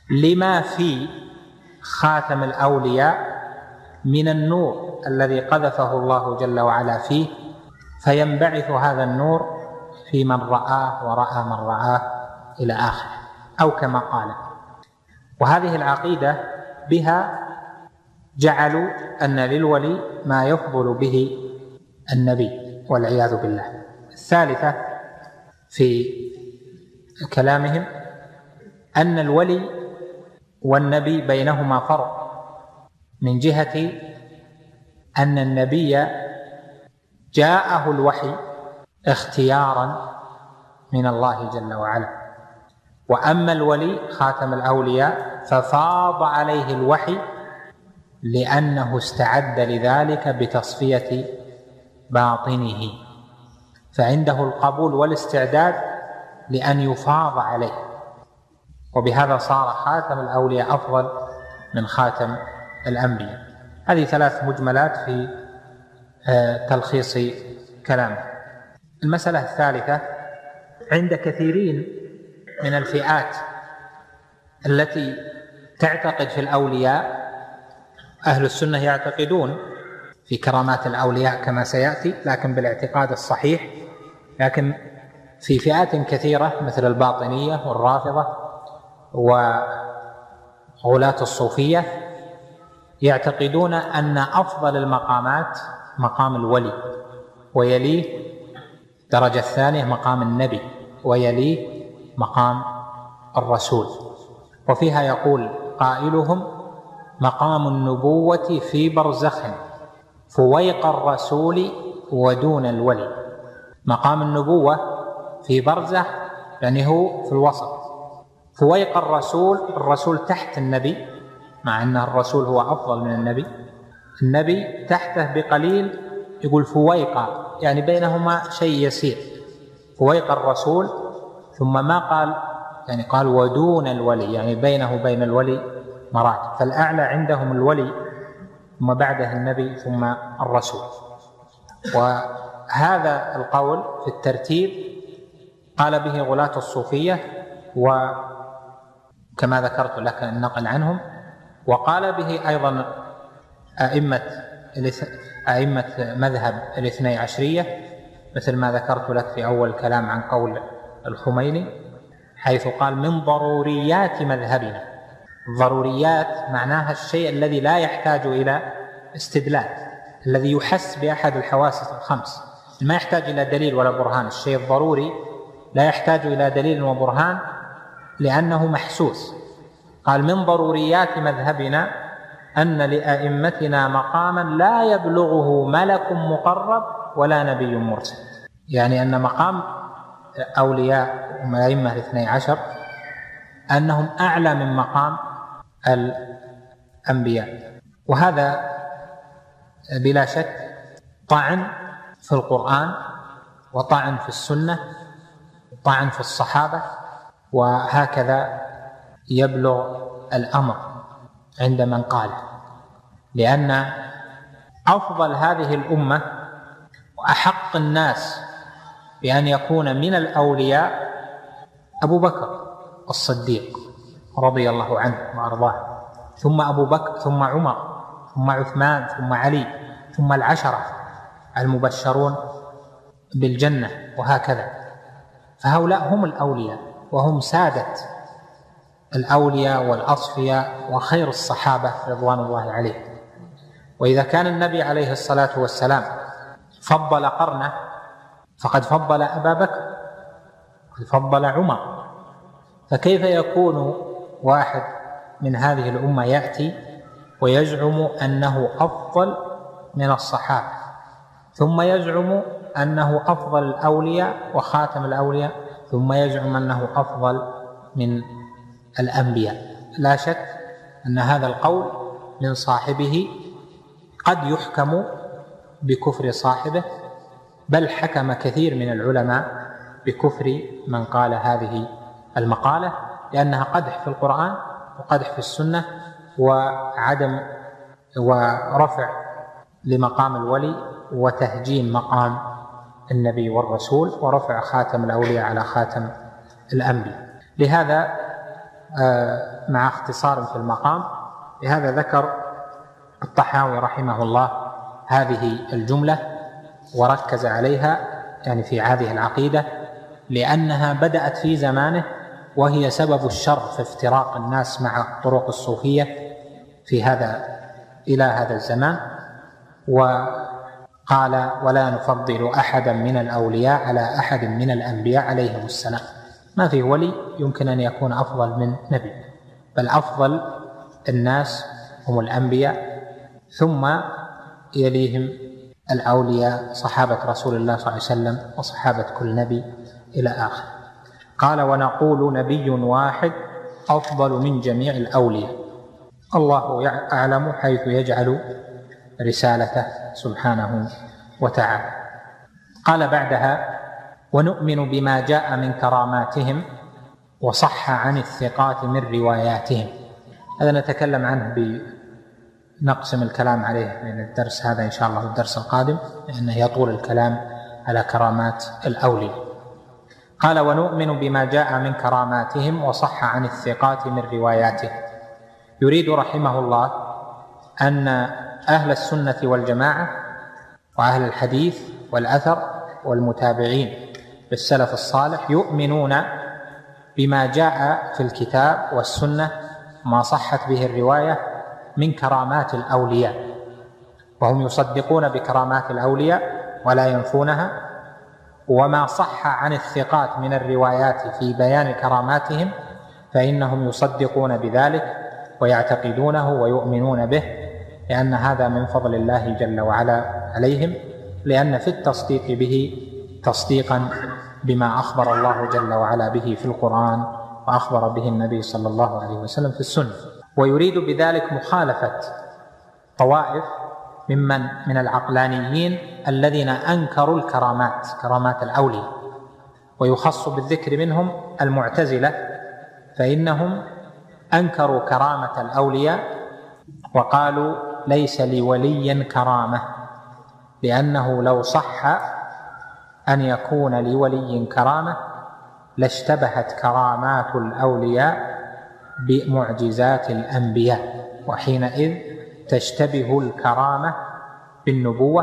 لما في خاتم الأولياء من النور الذي قذفه الله جل وعلا فيه، فينبعث هذا النور في من رآه ورأى من رآه إلى آخره، أو كما قال. وهذه العقيدة بها جعلوا أن للولي ما يفضل به النبي والعياذ بالله. الثالثة في كلامهم أن الولي والنبي بينهما فرق، من جهة أن النبي جاءه الوحي اختيارا من الله جل وعلا، وأما الولي خاتم الأولياء ففاض عليه الوحي لأنه استعد لذلك بتصفية باطنه، فعنده القبول والاستعداد لأن يفاض عليه، وبهذا صار خاتم الأولياء أفضل من خاتم الأنبياء. هذه 3 مجملات في تلخيص كلامه. المسألة الثالثة: عند كثيرين من الفئات التي تعتقد في الأولياء، أهل السنة يعتقدون في كرامات الأولياء كما سيأتي، لكن بالاعتقاد الصحيح. لكن في فئات كثيرة مثل الباطنية والرافضة وغلاة الصوفية يعتقدون أن أفضل المقامات مقام الولي، ويليه الدرجة الثانية مقام النبي، ويليه مقام الرسول. وفيها يقول قائلهم: مقام النبوة في برزخ فويق الرسول ودون الولي. مقام النبوة في برزخ يعني هو في الوسط، فويق الرسول تحت النبي، مع أن الرسول هو أفضل من النبي تحته بقليل، يقول فويق يعني بينهما شيء يسير، فويق الرسول. ثم ما قال يعني قال ودون الولي، يعني بينه وبين الولي مراتب، فالأعلى عندهم الولي ثم بعده النبي ثم الرسول. وهذا القول في الترتيب قال به غلاة الصوفية، وكما ذكرت لك النقل عنهم، وقال به أيضا أئمة مذهب الاثني عشرية، مثل ما ذكرت لك في أول كلام عن قول الخميني، حيث قال: من ضروريات مذهبنا. الضروريات معناها الشيء الذي لا يحتاج إلى استدلال، الذي يحس بأحد الحواس الخمس، ما يحتاج إلى دليل ولا برهان. الشيء الضروري لا يحتاج إلى دليل وبرهان لأنه محسوس. قال: من ضروريات مذهبنا أن لأئمتنا مقاما لا يبلغه ملك مقرب ولا نبي مرسل. يعني أن مقام أولياء الأئمة الاثني عشر أنهم أعلى من مقام الأنبياء. وهذا بلا شك طعن في القرآن، وطعن في السنة، وطعن في الصحابة، وهكذا يبلغ الأمر عند من قاله، لأن أفضل هذه الأمة وأحق الناس بأن يكون من الأولياء أبو بكر الصديق رضي الله عنه وأرضاه، ثم أبو بكر، ثم عمر، ثم عثمان، ثم علي، ثم العشرة المبشرون بالجنة، وهكذا. فهؤلاء هم الأولياء، وهم سادة الأولياء والأصفياء وخير الصحابة رضوان الله عليهم. وإذا كان النبي عليه الصلاة والسلام فضل قرنه فقد فضل أبا بكر، قد فضل عمر، فكيف يكون واحد من هذه الأمة يأتي ويزعم أنه أفضل من الصحابة، ثم يزعم أنه أفضل الأولياء وخاتم الأولياء، ثم يزعم أنه أفضل من الأنبياء؟ لا شك أن هذا القول من صاحبه قد يحكم بكفر صاحبه، بل حكم كثير من العلماء بكفر من قال هذه المقالة، لأنها قدح في القرآن وقدح في السنة وعدم ورفع لمقام الولي وتهجين مقام النبي والرسول ورفع خاتم الأولياء على خاتم الأنبياء. لهذا مع اختصار في المقام. لهذا ذكر الطحاوي رحمه الله هذه الجملة وركز عليها يعني في هذه العقيدة، لأنها بدأت في زمانه وهي سبب الشر في افتراق الناس مع طرق الصوفية إلى هذا الزمان. وقال: ولا نفضل أحدا من الأولياء على أحد من الأنبياء عليهم السلام. ما في ولي يمكن أن يكون أفضل من نبي، بل أفضل الناس هم الأنبياء، ثم يليهم الأولياء صحابة رسول الله صلى الله عليه وسلم وصحابة كل نبي إلى آخر. قال: ونقول نبي واحد أفضل من جميع الأولياء، الله أعلم حيث يجعل رسالته سبحانه وتعالى. قال بعدها: ونؤمن بما جاء من كراماتهم وصح عن الثقات من رواياتهم. هذا نتكلم عنه نقسم الكلام عليه من الدرس هذا إن شاء الله الدرس القادم، لأنه يطول الكلام على كرامات الأولياء. قال: ونؤمن بما جاء من كراماتهم وصح عن الثقات من رواياتهم. يريد رحمه الله أن أهل السنة والجماعة وأهل الحديث والأثر والمتابعين بالسلف الصالح يؤمنون بما جاء في الكتاب والسنة ما صحت به الرواية من كرامات الأولياء، وهم يصدقون بكرامات الأولياء ولا ينفونها. وما صح عن الثقات من الروايات في بيان كراماتهم فإنهم يصدقون بذلك ويعتقدونه ويؤمنون به، لأن هذا من فضل الله جل وعلا عليهم، لأن في التصديق به تصديقا بما أخبر الله جل وعلا به في القرآن وأخبر به النبي صلى الله عليه وسلم في السنة. ويريد بذلك مخالفة طوائف من العقلانيين الذين أنكروا الكرامات، كرامات الأولياء، ويخص بالذكر منهم المعتزلة، فإنهم أنكروا كرامة الأولياء وقالوا: ليس لولي كرامة، لأنه لو صح أن يكون لولي كرامة لاشتبهت كرامات الأولياء بمعجزات الأنبياء، وحينئذ تشتبه الكرامة بالنبوة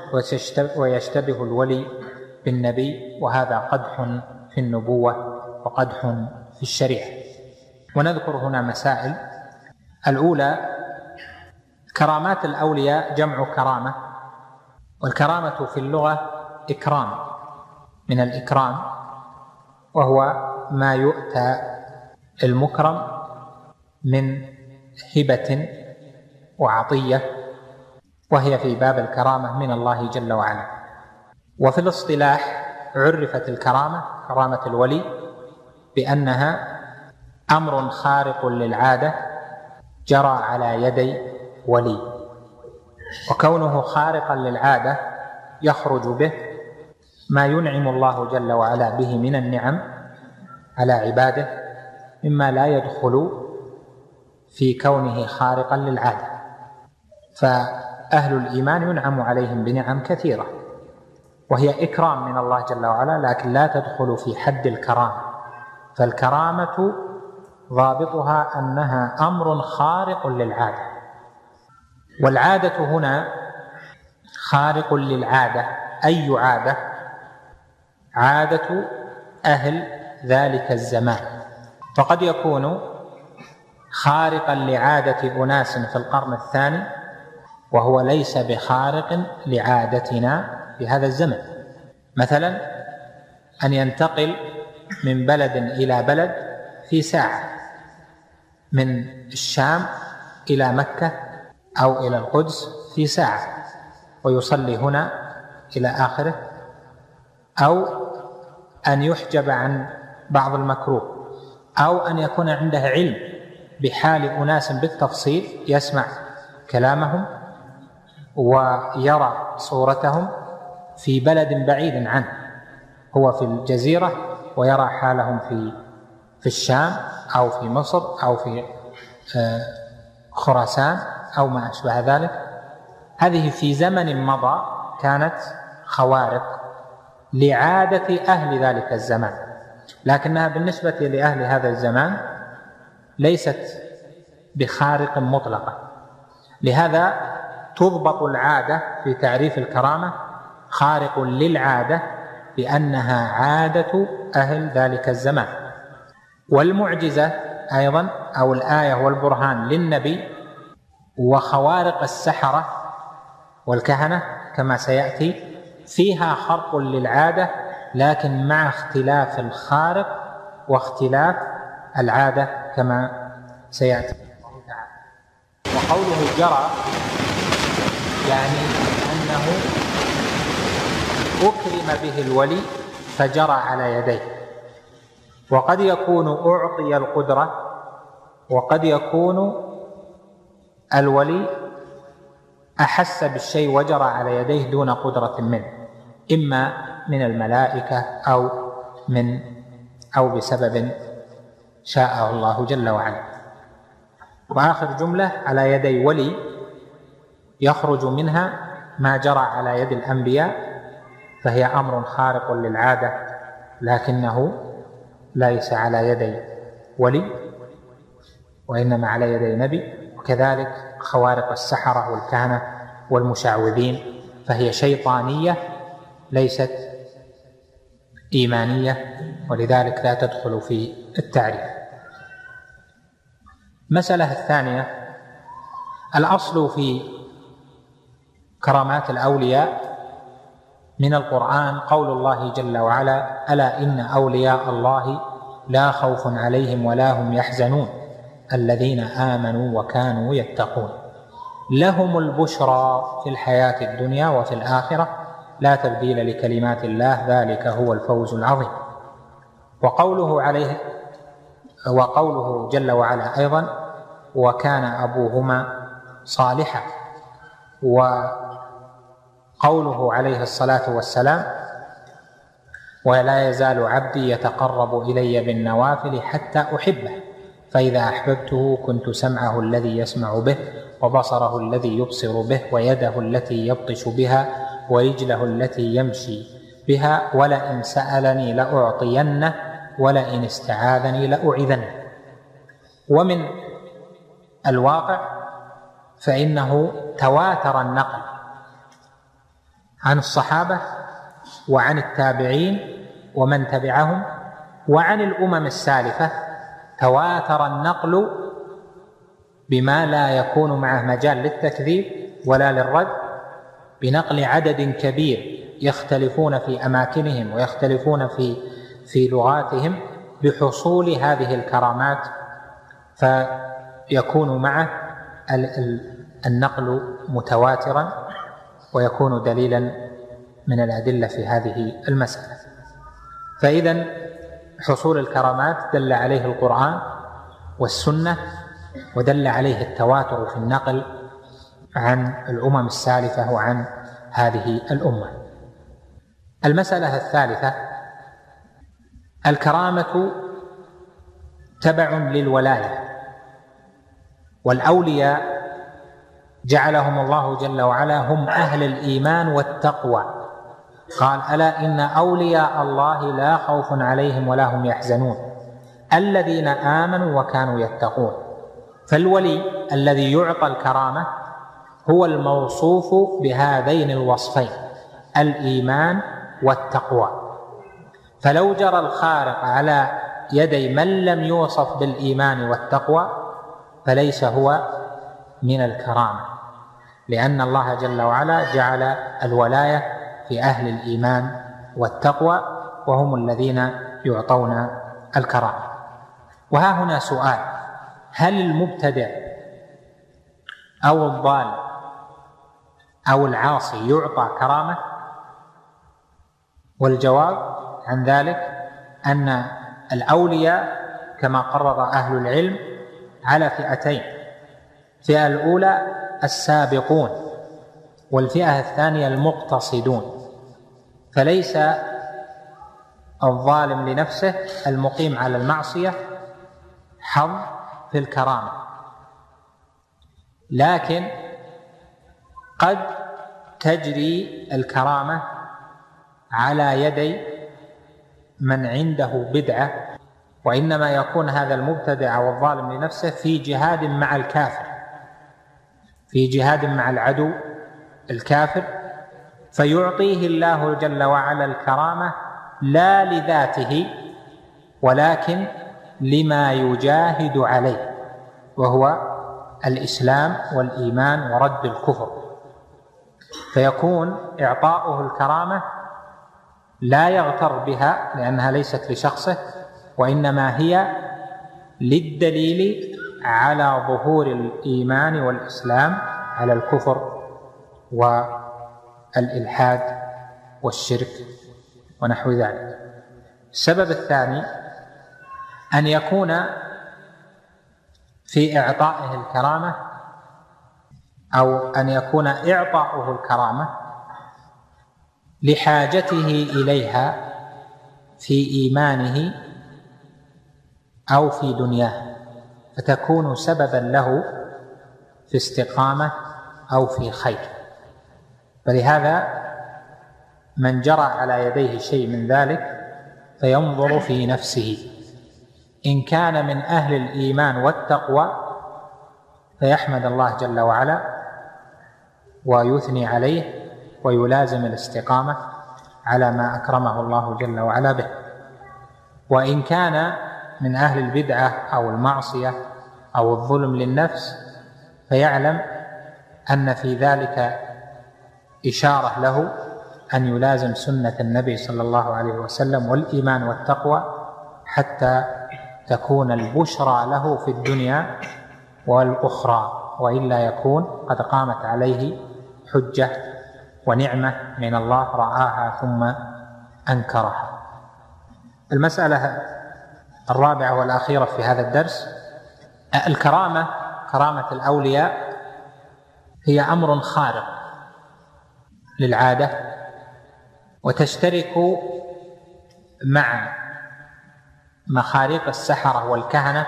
ويشتبه الولي بالنبي، وهذا قدح في النبوة وقدح في الشريعة. ونذكر هنا مسائل. الأولى: كرامات الأولياء جمع كرامة، والكرامة في اللغة إكرام، من الإكرام، وهو ما يؤتى المكرم من هبة وعطية، وهي في باب الكرامة من الله جل وعلا. وفي الاصطلاح عرفت الكرامة، كرامة الولي، بأنها أمر خارق للعادة جرى على يدي ولي، وكونه خارقا للعادة يخرج به ما ينعم الله جل وعلا به من النعم على عباده، مما لا يدخل في كونه خارقا للعادة. فأهل الإيمان ينعم عليهم بنعم كثيرة وهي إكرام من الله جل وعلا، لكن لا تدخل في حد الكرامة. فالكرامة ضابطها أنها أمر خارق للعادة، والعادة هنا خارق للعادة. أي عادة؟ عادة أهل ذلك الزمان. فقد يكون خارقا لعادة أناس في القرن الثاني وهو ليس بخارق لعادتنا في هذا الزمن. مثلا أن ينتقل من بلد إلى بلد في ساعة، من الشام إلى مكة أو إلى القدس في ساعة، ويصلي هنا إلى آخره، أو أن يحجب عن بعض المكروه، أو أن يكون عنده علم بحال أناس بالتفصيل، يسمع كلامهم ويرى صورتهم في بلد بعيد عنه، هو في الجزيرة ويرى حالهم في الشام أو في مصر أو في خراسان أو ما أشبه ذلك. هذه في زمن مضى كانت خوارق لعادة أهل ذلك الزمان، لكنها بالنسبة لأهل هذا الزمان ليست بخارق مطلقة. لهذا تضبط العادة في تعريف الكرامة خارق للعادة بأنها عادة أهل ذلك الزمان. والمعجزة أيضا أو الآية والبرهان للنبي وخوارق السحرة والكهنة كما سيأتي فيها خرق للعادة، لكن مع اختلاف الخارق واختلاف العادة كما سيأتي. وقوله جرى يعني أنه أكرم به الولي فجرى على يديه. وقد يكون أعطي القدرة، وقد يكون الولي أحس بالشيء وجرى على يديه دون قدرة منه، إما من الملائكة أو بسبب شاءه الله جل وعلا. وآخر جملة على يدي ولي يخرج منها ما جرى على يد الأنبياء، فهي أمر خارق للعادة لكنه ليس على يدي ولي وإنما على يدي نبي. وكذلك خوارق السحرة والكهنة والمشعوذين فهي شيطانية ليست إيمانية، ولذلك لا تدخل في التعريف. المسألة الثانية: الأصل في كرامات الأولياء من القرآن قول الله جل وعلا: ألا إن أولياء الله لا خوف عليهم ولا هم يحزنون الذين آمنوا وكانوا يتقون لهم البشرى في الحياة الدنيا وفي الآخرة لا تبديل لكلمات الله ذلك هو الفوز العظيم. وقوله جل وعلا أيضا: وكان أبوهما صالحا. وقوله عليه الصلاة والسلام: ولا يزال عبدي يتقرب إلي بالنوافل حتى أحبه فإذا أحببته كنت سمعه الذي يسمع به وبصره الذي يبصر به ويده التي يبطش بها ورجله التي يمشي بها ولئن سألني لأعطينه ولئن استعاذني لأعيذنه. ومن الواقع فإنه تواتر النقل عن الصحابة وعن التابعين ومن تبعهم وعن الأمم السالفة، تواتر النقل بما لا يكون معه مجال للتكذيب ولا للرد، بنقل عدد كبير يختلفون في أماكنهم ويختلفون في لغاتهم بحصول هذه الكرامات، فيكون معه النقل متواترا ويكون دليلا من الأدلة في هذه المسألة. فإذن حصول الكرامات دل عليه القرآن والسنة، ودل عليه التواتر في النقل عن الأمم السالفة وعن هذه الأمة. المسألة الثالثة: الكرامة تبع للولاية، والأولياء جعلهم الله جل وعلا هم أهل الإيمان والتقوى. قال: ألا إن أولياء الله لا خوف عليهم ولا هم يحزنون الذين آمنوا وكانوا يتقون. فالولي الذي يعطى الكرامة هو الموصوف بهذين الوصفين الإيمان والتقوى. فلو جرى الخارق على يدي من لم يوصف بالإيمان والتقوى فليس هو من الكرامة، لأن الله جل وعلا جعل الولاية في أهل الإيمان والتقوى وهم الذين يعطون الكرامة. وها هنا سؤال: هل المبتدع أو الضال أو العاصي يعطى كرامة؟ والجواب عن ذلك أن الأولياء كما قرر أهل العلم على فئتين: الفئة الأولى السابقون، والفئة الثانية المقتصدون. فليس الظالم لنفسه المقيم على المعصية حظ في الكرامة، لكن قد تجري الكرامة على يدي من عنده بدعة وإنما يكون هذا المبتدع والظالم لنفسه في جهاد مع الكافر، في جهاد مع العدو الكافر، فيعطيه الله جل وعلا الكرامة لا لذاته ولكن لما يجاهد عليه، وهو الإسلام والإيمان ورد الكفر. فيكون إعطاؤه الكرامة لا يغتر بها لأنها ليست لشخصه، وإنما هي للدليل على ظهور الإيمان والإسلام على الكفر والإلحاد والشرك ونحو ذلك. السبب الثاني أن يكون في إعطائه الكرامة أو أن يكون إعطاؤه الكرامة لحاجته إليها في إيمانه أو في دنياه، فتكون سببا له في استقامة أو في خير. فلهذا من جرى على يديه شيء من ذلك فينظر في نفسه، إن كان من أهل الإيمان والتقوى فيحمد الله جل وعلا ويثني عليه ويلازم الاستقامة على ما أكرمه الله جل وعلا به، وإن كان من أهل البدعة أو المعصية أو الظلم للنفس فيعلم أن في ذلك إشارة له أن يلازم سنة النبي صلى الله عليه وسلم والإيمان والتقوى حتى تكون البشرى له في الدنيا والأخرى، وإلا يكون قد قامت عليه حجة ونعمة من الله رآها ثم أنكرها. المسألة الرابعة والأخيرة في هذا الدرس، الكرامة، كرامة الأولياء هي أمر خارق للعادة، وتشترك مع مخاريق السحرة والكهنة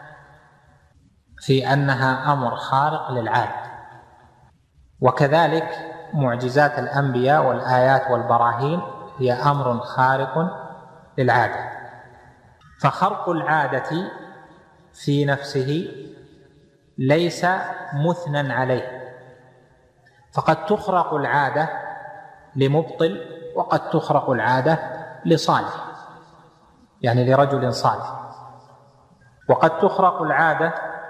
في أنها أمر خارق للعادة، وكذلك معجزات الأنبياء والآيات والبراهين هي أمر خارق للعادة. فخرق العادة في نفسه ليس مثنى عليه، فقد تخرق العادة لمبطل وقد تخرق العادة لصالح، يعني لرجل صالح، وقد تخرق العادة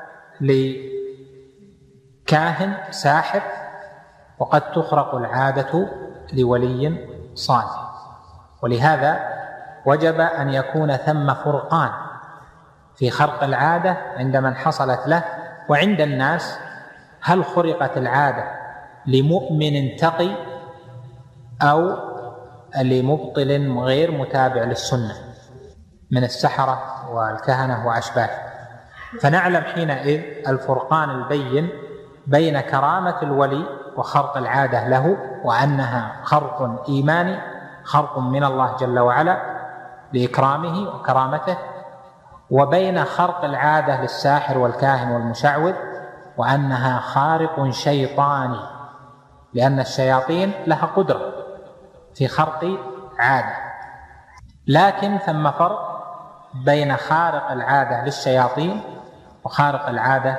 لكاهن ساحر، وقد تخرق العادة لولي صالح. ولهذا وجب أن يكون ثم فرقان في خرق العادة عند من حصلت له وعند الناس. هل خرقت العادة لمؤمن تقي أو لمبطل غير متابع للسنة من السحرة والكهنة وأشباهه؟ فنعلم حينئذ الفرقان البين بين كرامة الولي وخرق العادة له، وأنها خرق إيماني، خرق من الله جل وعلا لإكرامه وكرامته، وبين خرق العادة للساحر والكاهن والمشعوذ وأنها خارق شيطاني، لأن الشياطين لها قدرة في خرق عادة. لكن ثم فرق بين خارق العادة للشياطين وخارق العادة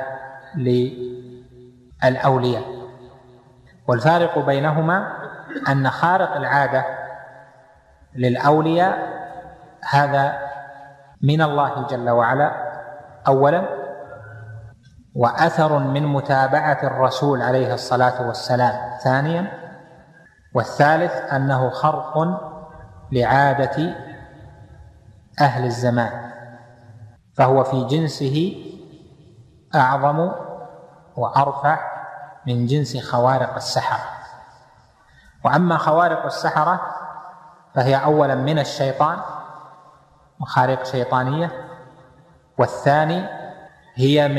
للأولياء، والفارق بينهما أن خارق العادة للأولياء هذا من الله جل وعلا أولا، وأثر من متابعة الرسول عليه الصلاة والسلام ثانيا، والثالث أنه خرق لعادة أهل الزمان، فهو في جنسه أعظم وأرفع من جنس خوارق السحرة. وأما خوارق السحرة فهي أولا من الشيطان، مخارق شيطانية، والثاني هي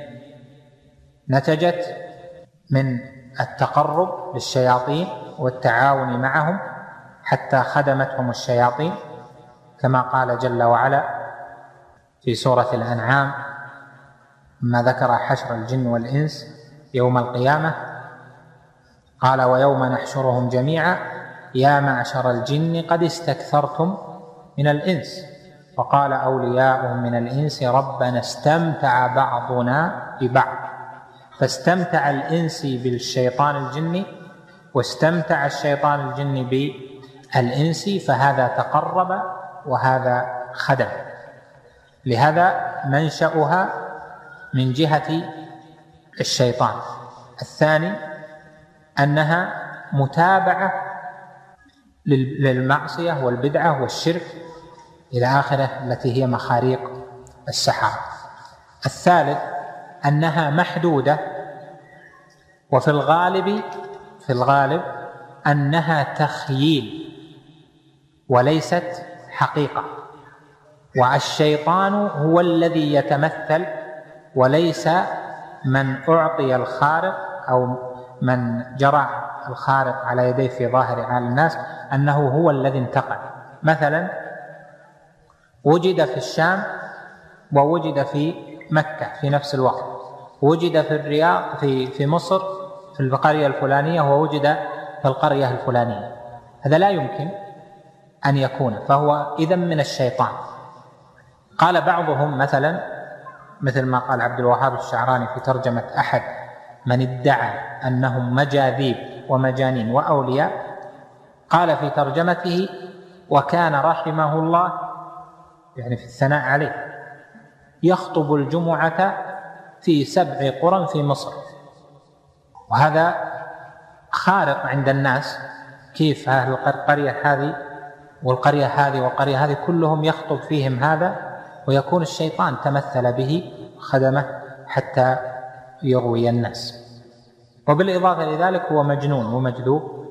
نتجت من التقرب للشياطين والتعاون معهم حتى خدمتهم الشياطين، كما قال جل وعلا في سورة الأنعام ما ذكر حشر الجن والإنس يوم القيامة، قال ويوم نحشرهم جميعا يا معشر الجن قد استكثرتم من الإنس وقال أولياء من الإنس ربنا استمتع بعضنا ببعض، فاستمتع الإنس بالشيطان الجني واستمتع الشيطان الجني بالإنس، فهذا تقرب وهذا خدم. لهذا منشأها من جهة الشيطان. الثاني أنها متابعة للمعصية والبدعة والشرك إلى آخره التي هي مخاريق السحرة. الثالث أنها محدودة، وفي الغالب أنها تخييل وليست حقيقة، والشيطان هو الذي يتمثل وليس من أعطي الخارق أو من جرى الخارق على يديه في ظاهر عالم الناس أنه هو الذي انتقل. مثلا وجد في الشام ووجد في مكة في نفس الوقت، وجد في الرياض في مصر في القرية الفلانية ووجد في القرية الفلانية، هذا لا يمكن أن يكون، فهو إذن من الشيطان. قال بعضهم مثل ما قال عبد الوهاب الشعراني في ترجمة أحد من ادعى أنهم مجاذيب ومجانين وأولياء، قال في ترجمته: وكان رحمه الله، يعني في الثناء عليه، يخطب الجمعة في 7 قرى في مصر. وهذا خارق عند الناس، كيف أهل القرية هذه والقرية هذه والقرية هذه كلهم يخطب فيهم هذا، ويكون الشيطان تمثل به خدمه حتى يغوي الناس. وبالإضافة لذلك هو مجنون ومجذوب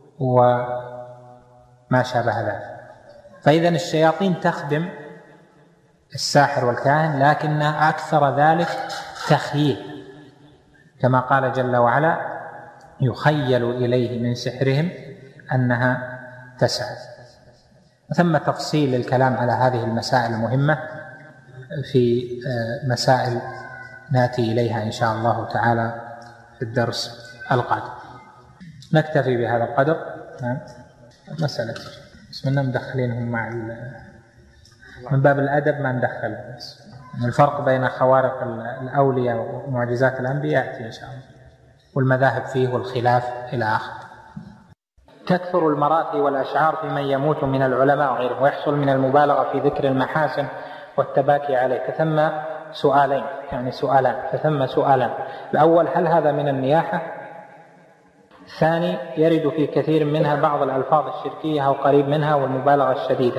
وما شابه ذلك. فإذا الشياطين تخدم الساحر والكاهن، لكن أكثر ذلك تخييل، كما قال جل وعلا: يخيل إليه من سحرهم أنها تسعى. ثم تفصيل للكلام على هذه المسائل المهمة في مسائل نأتي إليها إن شاء الله تعالى في الدرس القادم. نكتفي بهذا القدر. مسألة اسمنا مدخلينهم مع من باب الأدب ما ندخل، الفرق بين خوارق الأولياء ومعجزات الأنبياء يأتي إن شاء الله، والمذاهب فيه والخلاف إلى آخر. تكثر المراثي والأشعار في من يموت من العلماء وغيرهم، ويحصل من المبالغة في ذكر المحاسن والتباكي عليه. فثم سؤالين، فثم سؤالان: الأول: هل هذا من النياحة؟ الثاني: يرد في كثير منها بعض الألفاظ الشركية أو قريب منها والمبالغة الشديدة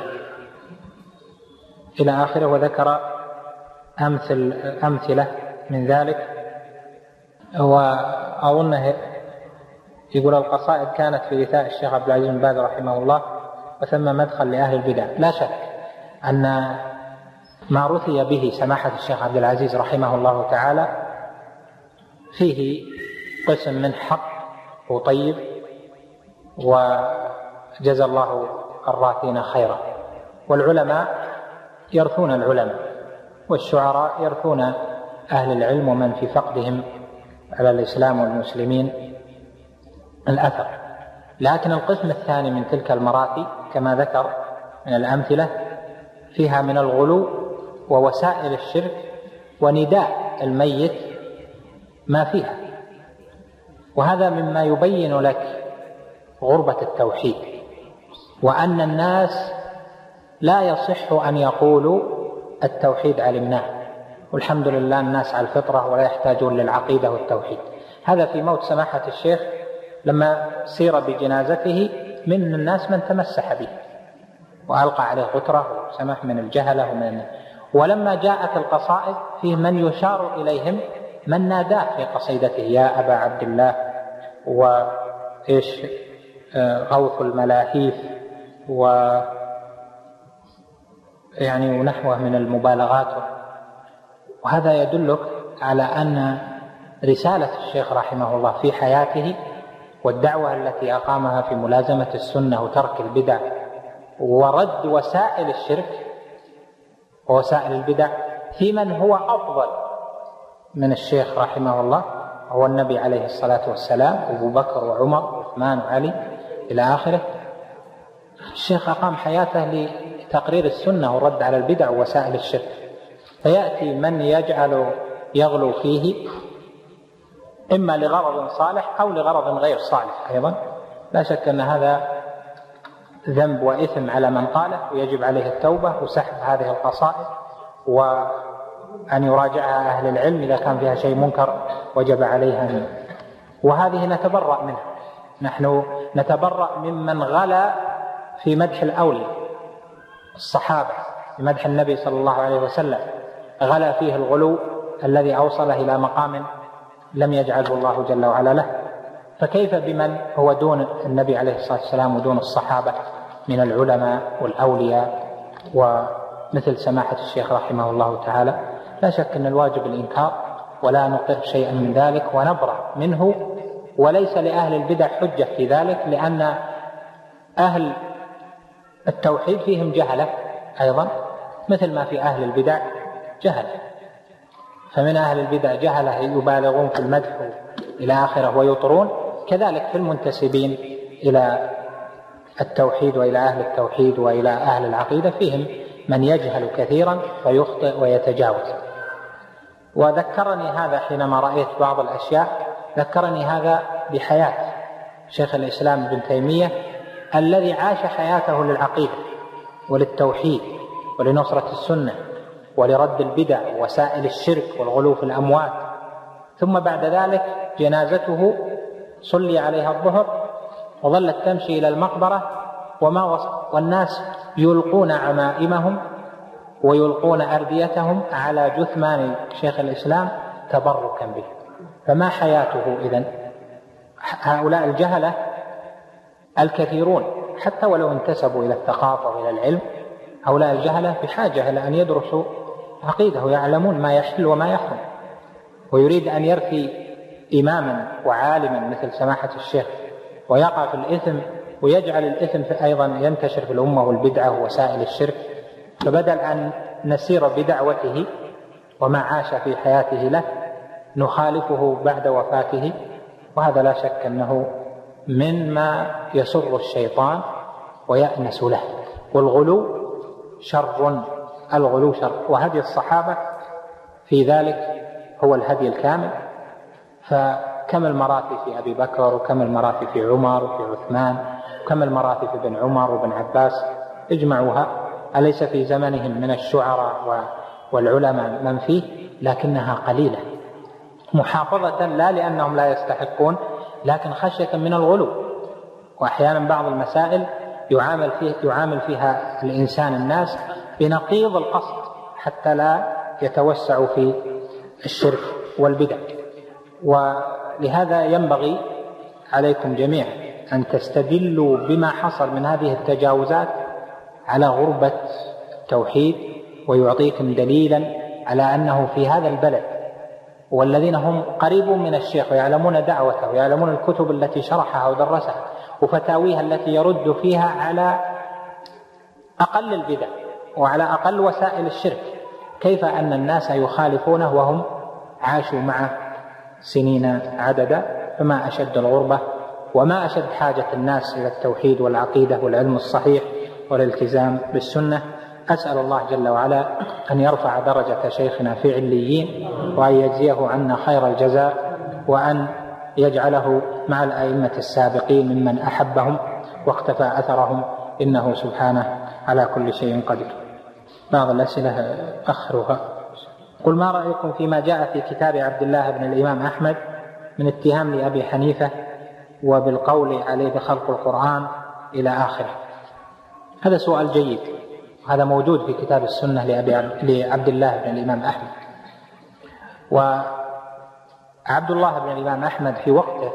إلى آخره. وذكر أمثلة من ذلك. وأظنه يقول: القصائد كانت في إيثاء الشيخ عبد العزيز بن باز رحمه الله، وثم مدخل لأهل البدع. لا شك أن ما رثي به سماحة الشيخ عبد العزيز رحمه الله تعالى فيه قسم من حق وطيب، وجزى الله الراثين خيرا. والعلماء يرثون العلماء، والشعراء يرثون أهل العلم ومن في فقدهم على الإسلام والمسلمين الأثر. لكن القسم الثاني من تلك المراثي كما ذكر من الأمثلة فيها من الغلو ووسائل الشرك ونداء الميت ما فيها، وهذا مما يبين لك غربة التوحيد، وأن الناس لا يصح أن يقولوا التوحيد علمناه والحمد لله الناس على الفطرة ولا يحتاجون للعقيدة والتوحيد. هذا في موت سماحة الشيخ لما سير بجنازته من الناس من تمسح به وألقى عليه غترة وسمح من الجهلة ومن الناس. ولما جاءت القصائد فيه من يشار إليهم من ناداه في قصيدته: يا أبا عبد الله، وإيش غوث الملاهيف، يعني ونحوه من المبالغات. وهذا يدلك على أن رسالة الشيخ رحمه الله في حياته والدعوة التي أقامها في ملازمة السنة وترك البدع ورد وسائل الشرك ووسائل البدع في من هو أفضل من الشيخ رحمه الله، هو النبي عليه الصلاة والسلام، أبو بكر وعمر وعثمان وعلي إلى آخره. الشيخ أقام حياته تقرير السنة والرد على البدع ووسائل الشرك، فيأتي من يغلو فيه إما لغرض صالح أو لغرض غير صالح أيضا. لا شك أن هذا ذنب وإثم على من قاله، ويجب عليه التوبة وسحب هذه القصائد، وأن يراجعها أهل العلم إذا كان فيها شيء منكر وجب عليها منه. وهذه نتبرأ منها، نحن نتبرأ ممن غلا في مدح الأولياء الصحابة، في مدح النبي صلى الله عليه وسلم، غلا فيه الغلو الذي أوصله إلى مقام لم يجعله الله جل وعلا له، فكيف بمن هو دون النبي عليه الصلاة والسلام ودون الصحابة من العلماء والأولياء ومثل سماحة الشيخ رحمه الله تعالى؟ لا شك أن الواجب الإنكار ولا نقر شيئا من ذلك ونبرأ منه، وليس لأهل البدع حجة في ذلك، لأن أهل التوحيد فيهم جهلة أيضا مثل ما في أهل البدع جهلة، فمن أهل البدع جهلة يبالغون في المدح إلى آخره ويطرون، كذلك في المنتسبين إلى التوحيد وإلى أهل التوحيد وإلى أهل العقيدة فيهم من يجهل كثيرا فيخطئ ويتجاوز. وذكرني هذا حينما رأيت بعض الأشياء، ذكرني هذا بحياة شيخ الإسلام ابن تيمية الذي عاش حياته للعقيدة وللتوحيد ولنصرة السنة ولرد البدع ووسائل الشرك والغلو في الأموات، ثم بعد ذلك جنازته صلي عليها الظهر وظلت تمشي إلى المقبرة والناس يلقون عمائمهم ويلقون أرديتهم على جثمان شيخ الإسلام تبركا به. فما حياته إذن؟ هؤلاء الجهلة الكثيرون حتى ولو انتسبوا إلى الثقافة وإلى العلم، هؤلاء الجهلة بحاجة إلى أن يدرسوا عقيدة ويعلمون ما يحل وما يحرم. ويريد أن يرثي إماما وعالما مثل سماحة الشيخ ويقع في الإثم ويجعل الإثم أيضا ينتشر في الأمة والبدعة ووسائل الشرك، فبدل أن نسير بدعوته وما عاش في حياته له نخالفه بعد وفاته، وهذا لا شك أنه مما يسر الشيطان ويأنس له. والغلو شر، الغلو شر، وهدي الصحابة في ذلك هو الهدي الكامل. فكم المراتب في أبي بكر وكم المراتب في عمر وفي عثمان وكم المراتب في ابن عمر وابن عباس، اجمعوها، أليس في زمنهم من الشعراء والعلماء من فيه؟ لكنها قليلة محافظة، لا لأنهم لا يستحقون، لكن خشية من الغلو. وأحيانا بعض المسائل يعامل فيها الإنسان الناس بنقيض القصد حتى لا يتوسعوا في الشرك والبدع. ولهذا ينبغي عليكم جميعا أن تستدلوا بما حصل من هذه التجاوزات على غربة التوحيد، ويعطيكم دليلا على أنه في هذا البلد والذين هم قريبون من الشيخ ويعلمون دعوته ويعلمون الكتب التي شرحها ودرسها وفتاويها التي يرد فيها على أقل البدع وعلى أقل وسائل الشرك، كيف أن الناس يخالفونه وهم عاشوا معه سنين عددا؟ فما أشد الغربة وما أشد حاجة الناس إلى التوحيد والعقيدة والعلم الصحيح والالتزام بالسنة. أسأل الله جل وعلا أن يرفع درجة شيخنا في عليين، وأن يجزيه عنا خير الجزاء، وأن يجعله مع الأئمة السابقين ممن أحبهم واقتفى أثرهم، إنه سبحانه على كل شيء قدير. بعض الأسئلة أخرها. قل ما رأيكم فيما جاء في كتاب عبد الله بن الإمام أحمد من اتهام لأبي حنيفة وبالقول عليه بخلق القرآن إلى آخره؟ هذا سؤال جيد، هذا موجود في كتاب السنة لعبد الله بن الإمام أحمد. وعبد الله بن الإمام أحمد في وقته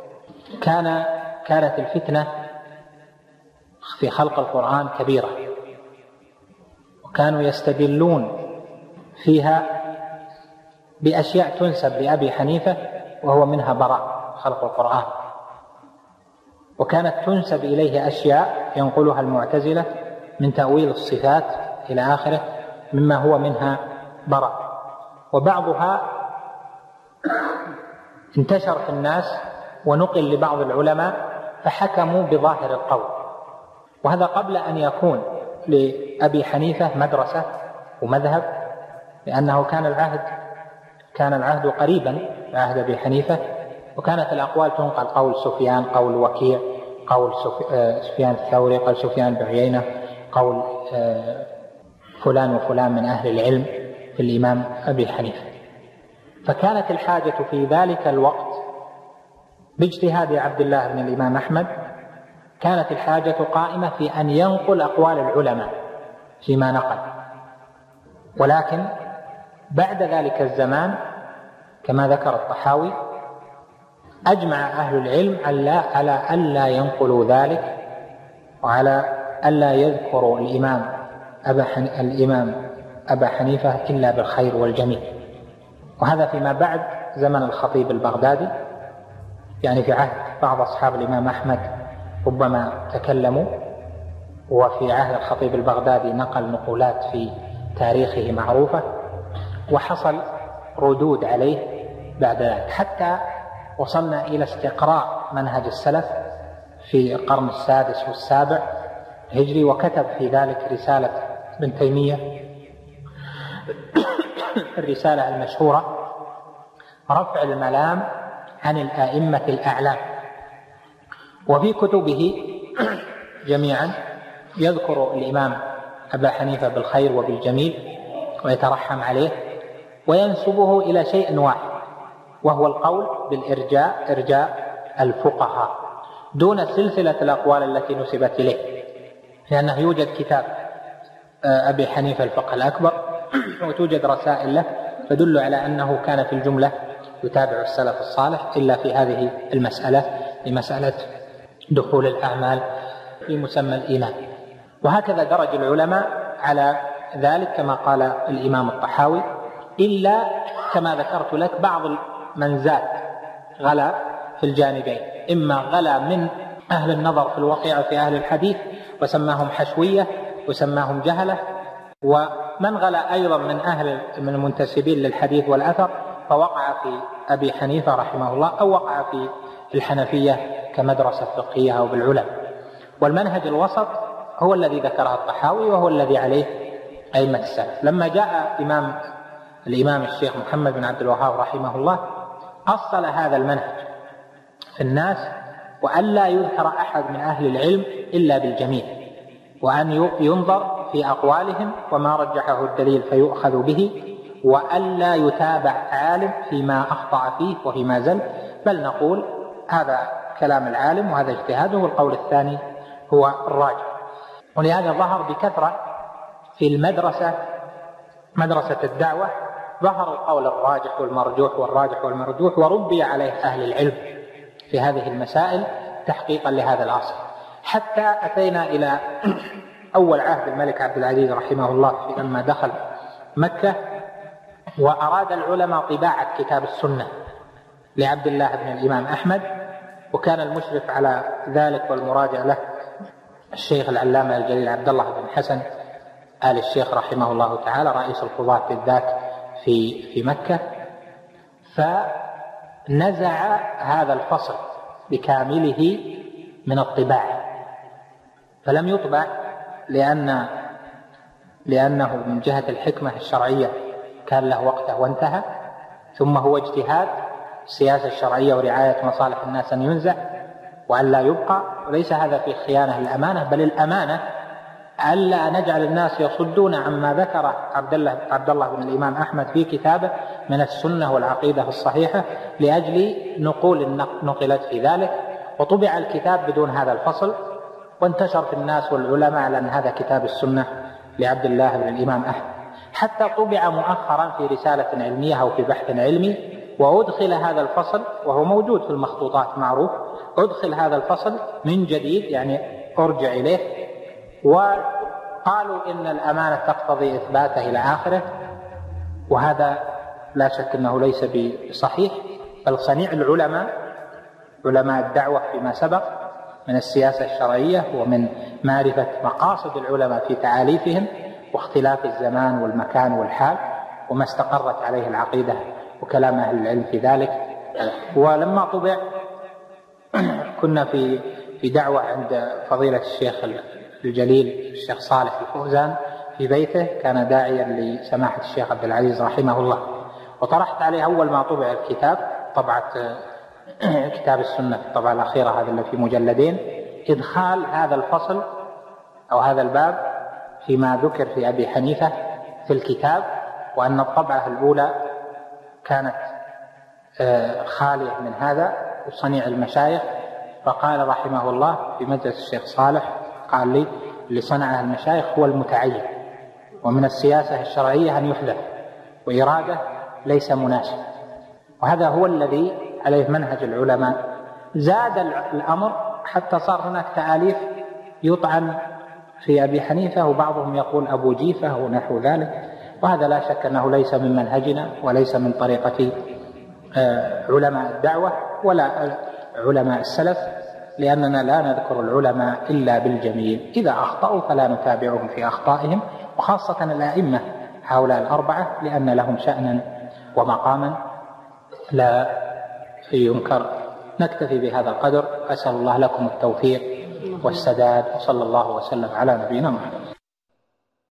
كانت الفتنة في خلق القرآن كبيرة، وكانوا يستدلون فيها بأشياء تنسب لأبي حنيفة وهو منها براء خلق القرآن، وكانت تنسب إليه أشياء ينقلها المعتزلة من تأويل الصفات إلى آخره مما هو منها براء، وبعضها انتشر في الناس ونقل لبعض العلماء فحكموا بظاهر القول. وهذا قبل أن يكون لأبي حنيفة مدرسة ومذهب، لأنه كان العهد قريبا عهد أبي حنيفة، وكانت الأقوال تنقل، قول سفيان، قول وكيع، قول سفيان الثوري، قول سفيان بن عيينة، قول فلان وفلان من أهل العلم في الإمام أبي حنيفة. فكانت الحاجة في ذلك الوقت باجتهاد عبد الله بن الإمام أحمد، كانت الحاجة قائمة في أن ينقل أقوال العلماء فيما نقل. ولكن بعد ذلك الزمان كما ذكر الطحاوي أجمع أهل العلم على ألا ينقلوا ذلك، وعلى ألا يذكروا الإمام أبا حنيفة إلا بالخير والجميل. وهذا فيما بعد زمن الخطيب البغدادي، يعني في عهد بعض أصحاب الإمام أحمد ربما تكلموا، وفي عهد الخطيب البغدادي نقل نقولات في تاريخه معروفة، وحصل ردود عليه بعد ذلك، حتى وصلنا إلى استقراء منهج السلف في القرن السادس والسابع هجري، وكتب في ذلك رسالة ابن تيمية، الرسالة المشهورة رفع الملام عن الآئمة الأعلام. وفي كتبه جميعا يذكر الإمام أبا حنيفة بالخير وبالجميل ويترحم عليه، وينسبه إلى شيء واحد، وهو القول بالإرجاء، إرجاء الفقهاء، دون سلسلة الأقوال التي نسبت إليه، لأنه يوجد كتاب أبي حنيفة الفقه الأكبر، وتوجد رسائل له تدل على أنه كان في الجملة يتابع السلف الصالح، إلا في هذه المسألة، لمسألة دخول الأعمال في مسمى الإيمان. وهكذا درج العلماء على ذلك كما قال الإمام الطحاوي، إلا كما ذكرت لك بعض من زاد غلا في الجانبين، إما غلا من أهل النظر في الواقع في أهل الحديث وسماهم حشوية وسماهم جهلة، ومن غلا أيضا من المنتسبين للحديث والأثر فوقع في أبي حنيفة رحمه الله، أو وقع في الحنفية كمدرسة فقهية أو بالعلماء. والمنهج الوسط هو الذي ذكره الطحاوي، وهو الذي عليه أئمة السلف. لما جاء الإمام الشيخ محمد بن عبد الوهاب رحمه الله أصل هذا المنهج في الناس، وأن لا يذكر أحد من أهل العلم إلا بالجميل، وأن ينظر في أقوالهم وما رجحه الدليل فيؤخذ به، وأن لا يتابع عالم فيما أخطأ فيه وفيما زل، بل نقول هذا كلام العالم وهذا اجتهاده، والقول الثاني هو الراجح. ولهذا ظهر بكثرة في المدرسة، مدرسة الدعوة، ظهر القول الراجح والمرجوح والراجح والمرجوح، وربي عليه أهل العلم في هذه المسائل تحقيقا لهذا الأصل، حتى أتينا إلى أول عهد الملك عبد العزيز رحمه الله لما دخل مكة، وأراد العلماء طباعة كتاب السنة لعبد الله بن الإمام أحمد، وكان المشرف على ذلك والمراجع له الشيخ العلامة الجليل عبد الله بن حسن آل الشيخ رحمه الله تعالى، رئيس القضاة بالذات في مكة. فنزع هذا الفصل بكامله من الطباعة، فلم يطبع لأنه من جهة الحكمة الشرعية كان له وقته وانتهى، ثم هو اجتهاد السياسة الشرعية ورعاية مصالح الناس أن ينزع وأن لا يبقى، وليس هذا في خيانة الأمانة، بل الأمانة ألا نجعل الناس يصدون عما ذكر عبد الله بن الإمام أحمد في كتابه من السنة والعقيدة الصحيحة، لأجل نقول نقلت في ذلك، وطبع الكتاب بدون هذا الفصل، وانتشر في الناس والعلماء على أن هذا كتاب السنة لعبد الله بن الإمام أحمد، حتى طبع مؤخرا في رسالة علمية أو في بحث علمي، وأدخل هذا الفصل، وهو موجود في المخطوطات معروف، أدخل هذا الفصل من جديد، يعني أرجع إليه، وقالوا إن الأمانة تقتضي إثباته إلى آخره، وهذا لا شك أنه ليس بصحيح، بل صنيع علماء الدعوة فيما سبق من السياسة الشرعية ومن معرفة مقاصد العلماء في تعاليفهم واختلاف الزمان والمكان والحال وما استقرت عليه العقيدة وكلام أهل العلم في ذلك. ولما طبع كنا في دعوة عند فضيلة الشيخ الجليل الشيخ صالح الفوزان في بيته، كان داعيا لسماحة الشيخ عبد العزيز رحمه الله، وطرحت عليه أول ما طبع الكتاب، طبعة كتاب السنة في الطبعة الأخيرة هذا اللي في مجلدين، إدخال هذا الفصل أو هذا الباب فيما ذكر في أبي حنيفة في الكتاب، وأن الطبعة الأولى كانت خالية من هذا وصنيع المشايخ. فقال رحمه الله في مجلس الشيخ صالح، قال لي: اللي صنعها المشايخ هو المتعين، ومن السياسة الشرعية أن يحذف، وإرادة ليس مناسب، وهذا هو الذي عليه منهج العلماء. زاد الأمر حتى صار هناك تآليف يطعن في أبي حنيفة، وبعضهم يقول أبو جيفة ونحو ذلك، وهذا لا شك أنه ليس من منهجنا وليس من طريقة علماء الدعوة ولا علماء السلف، لأننا لا نذكر العلماء إلا بالجميل، إذا أخطأوا فلا نتابعهم في أخطائهم، وخاصة الأئمة هؤلاء الأربعة، لأن لهم شأنا ومقاما لا ينكر. نكتفي بهذا القدر، أسأل الله لكم التوفيق والسداد، وصلى الله وسلم على نبينا محمد.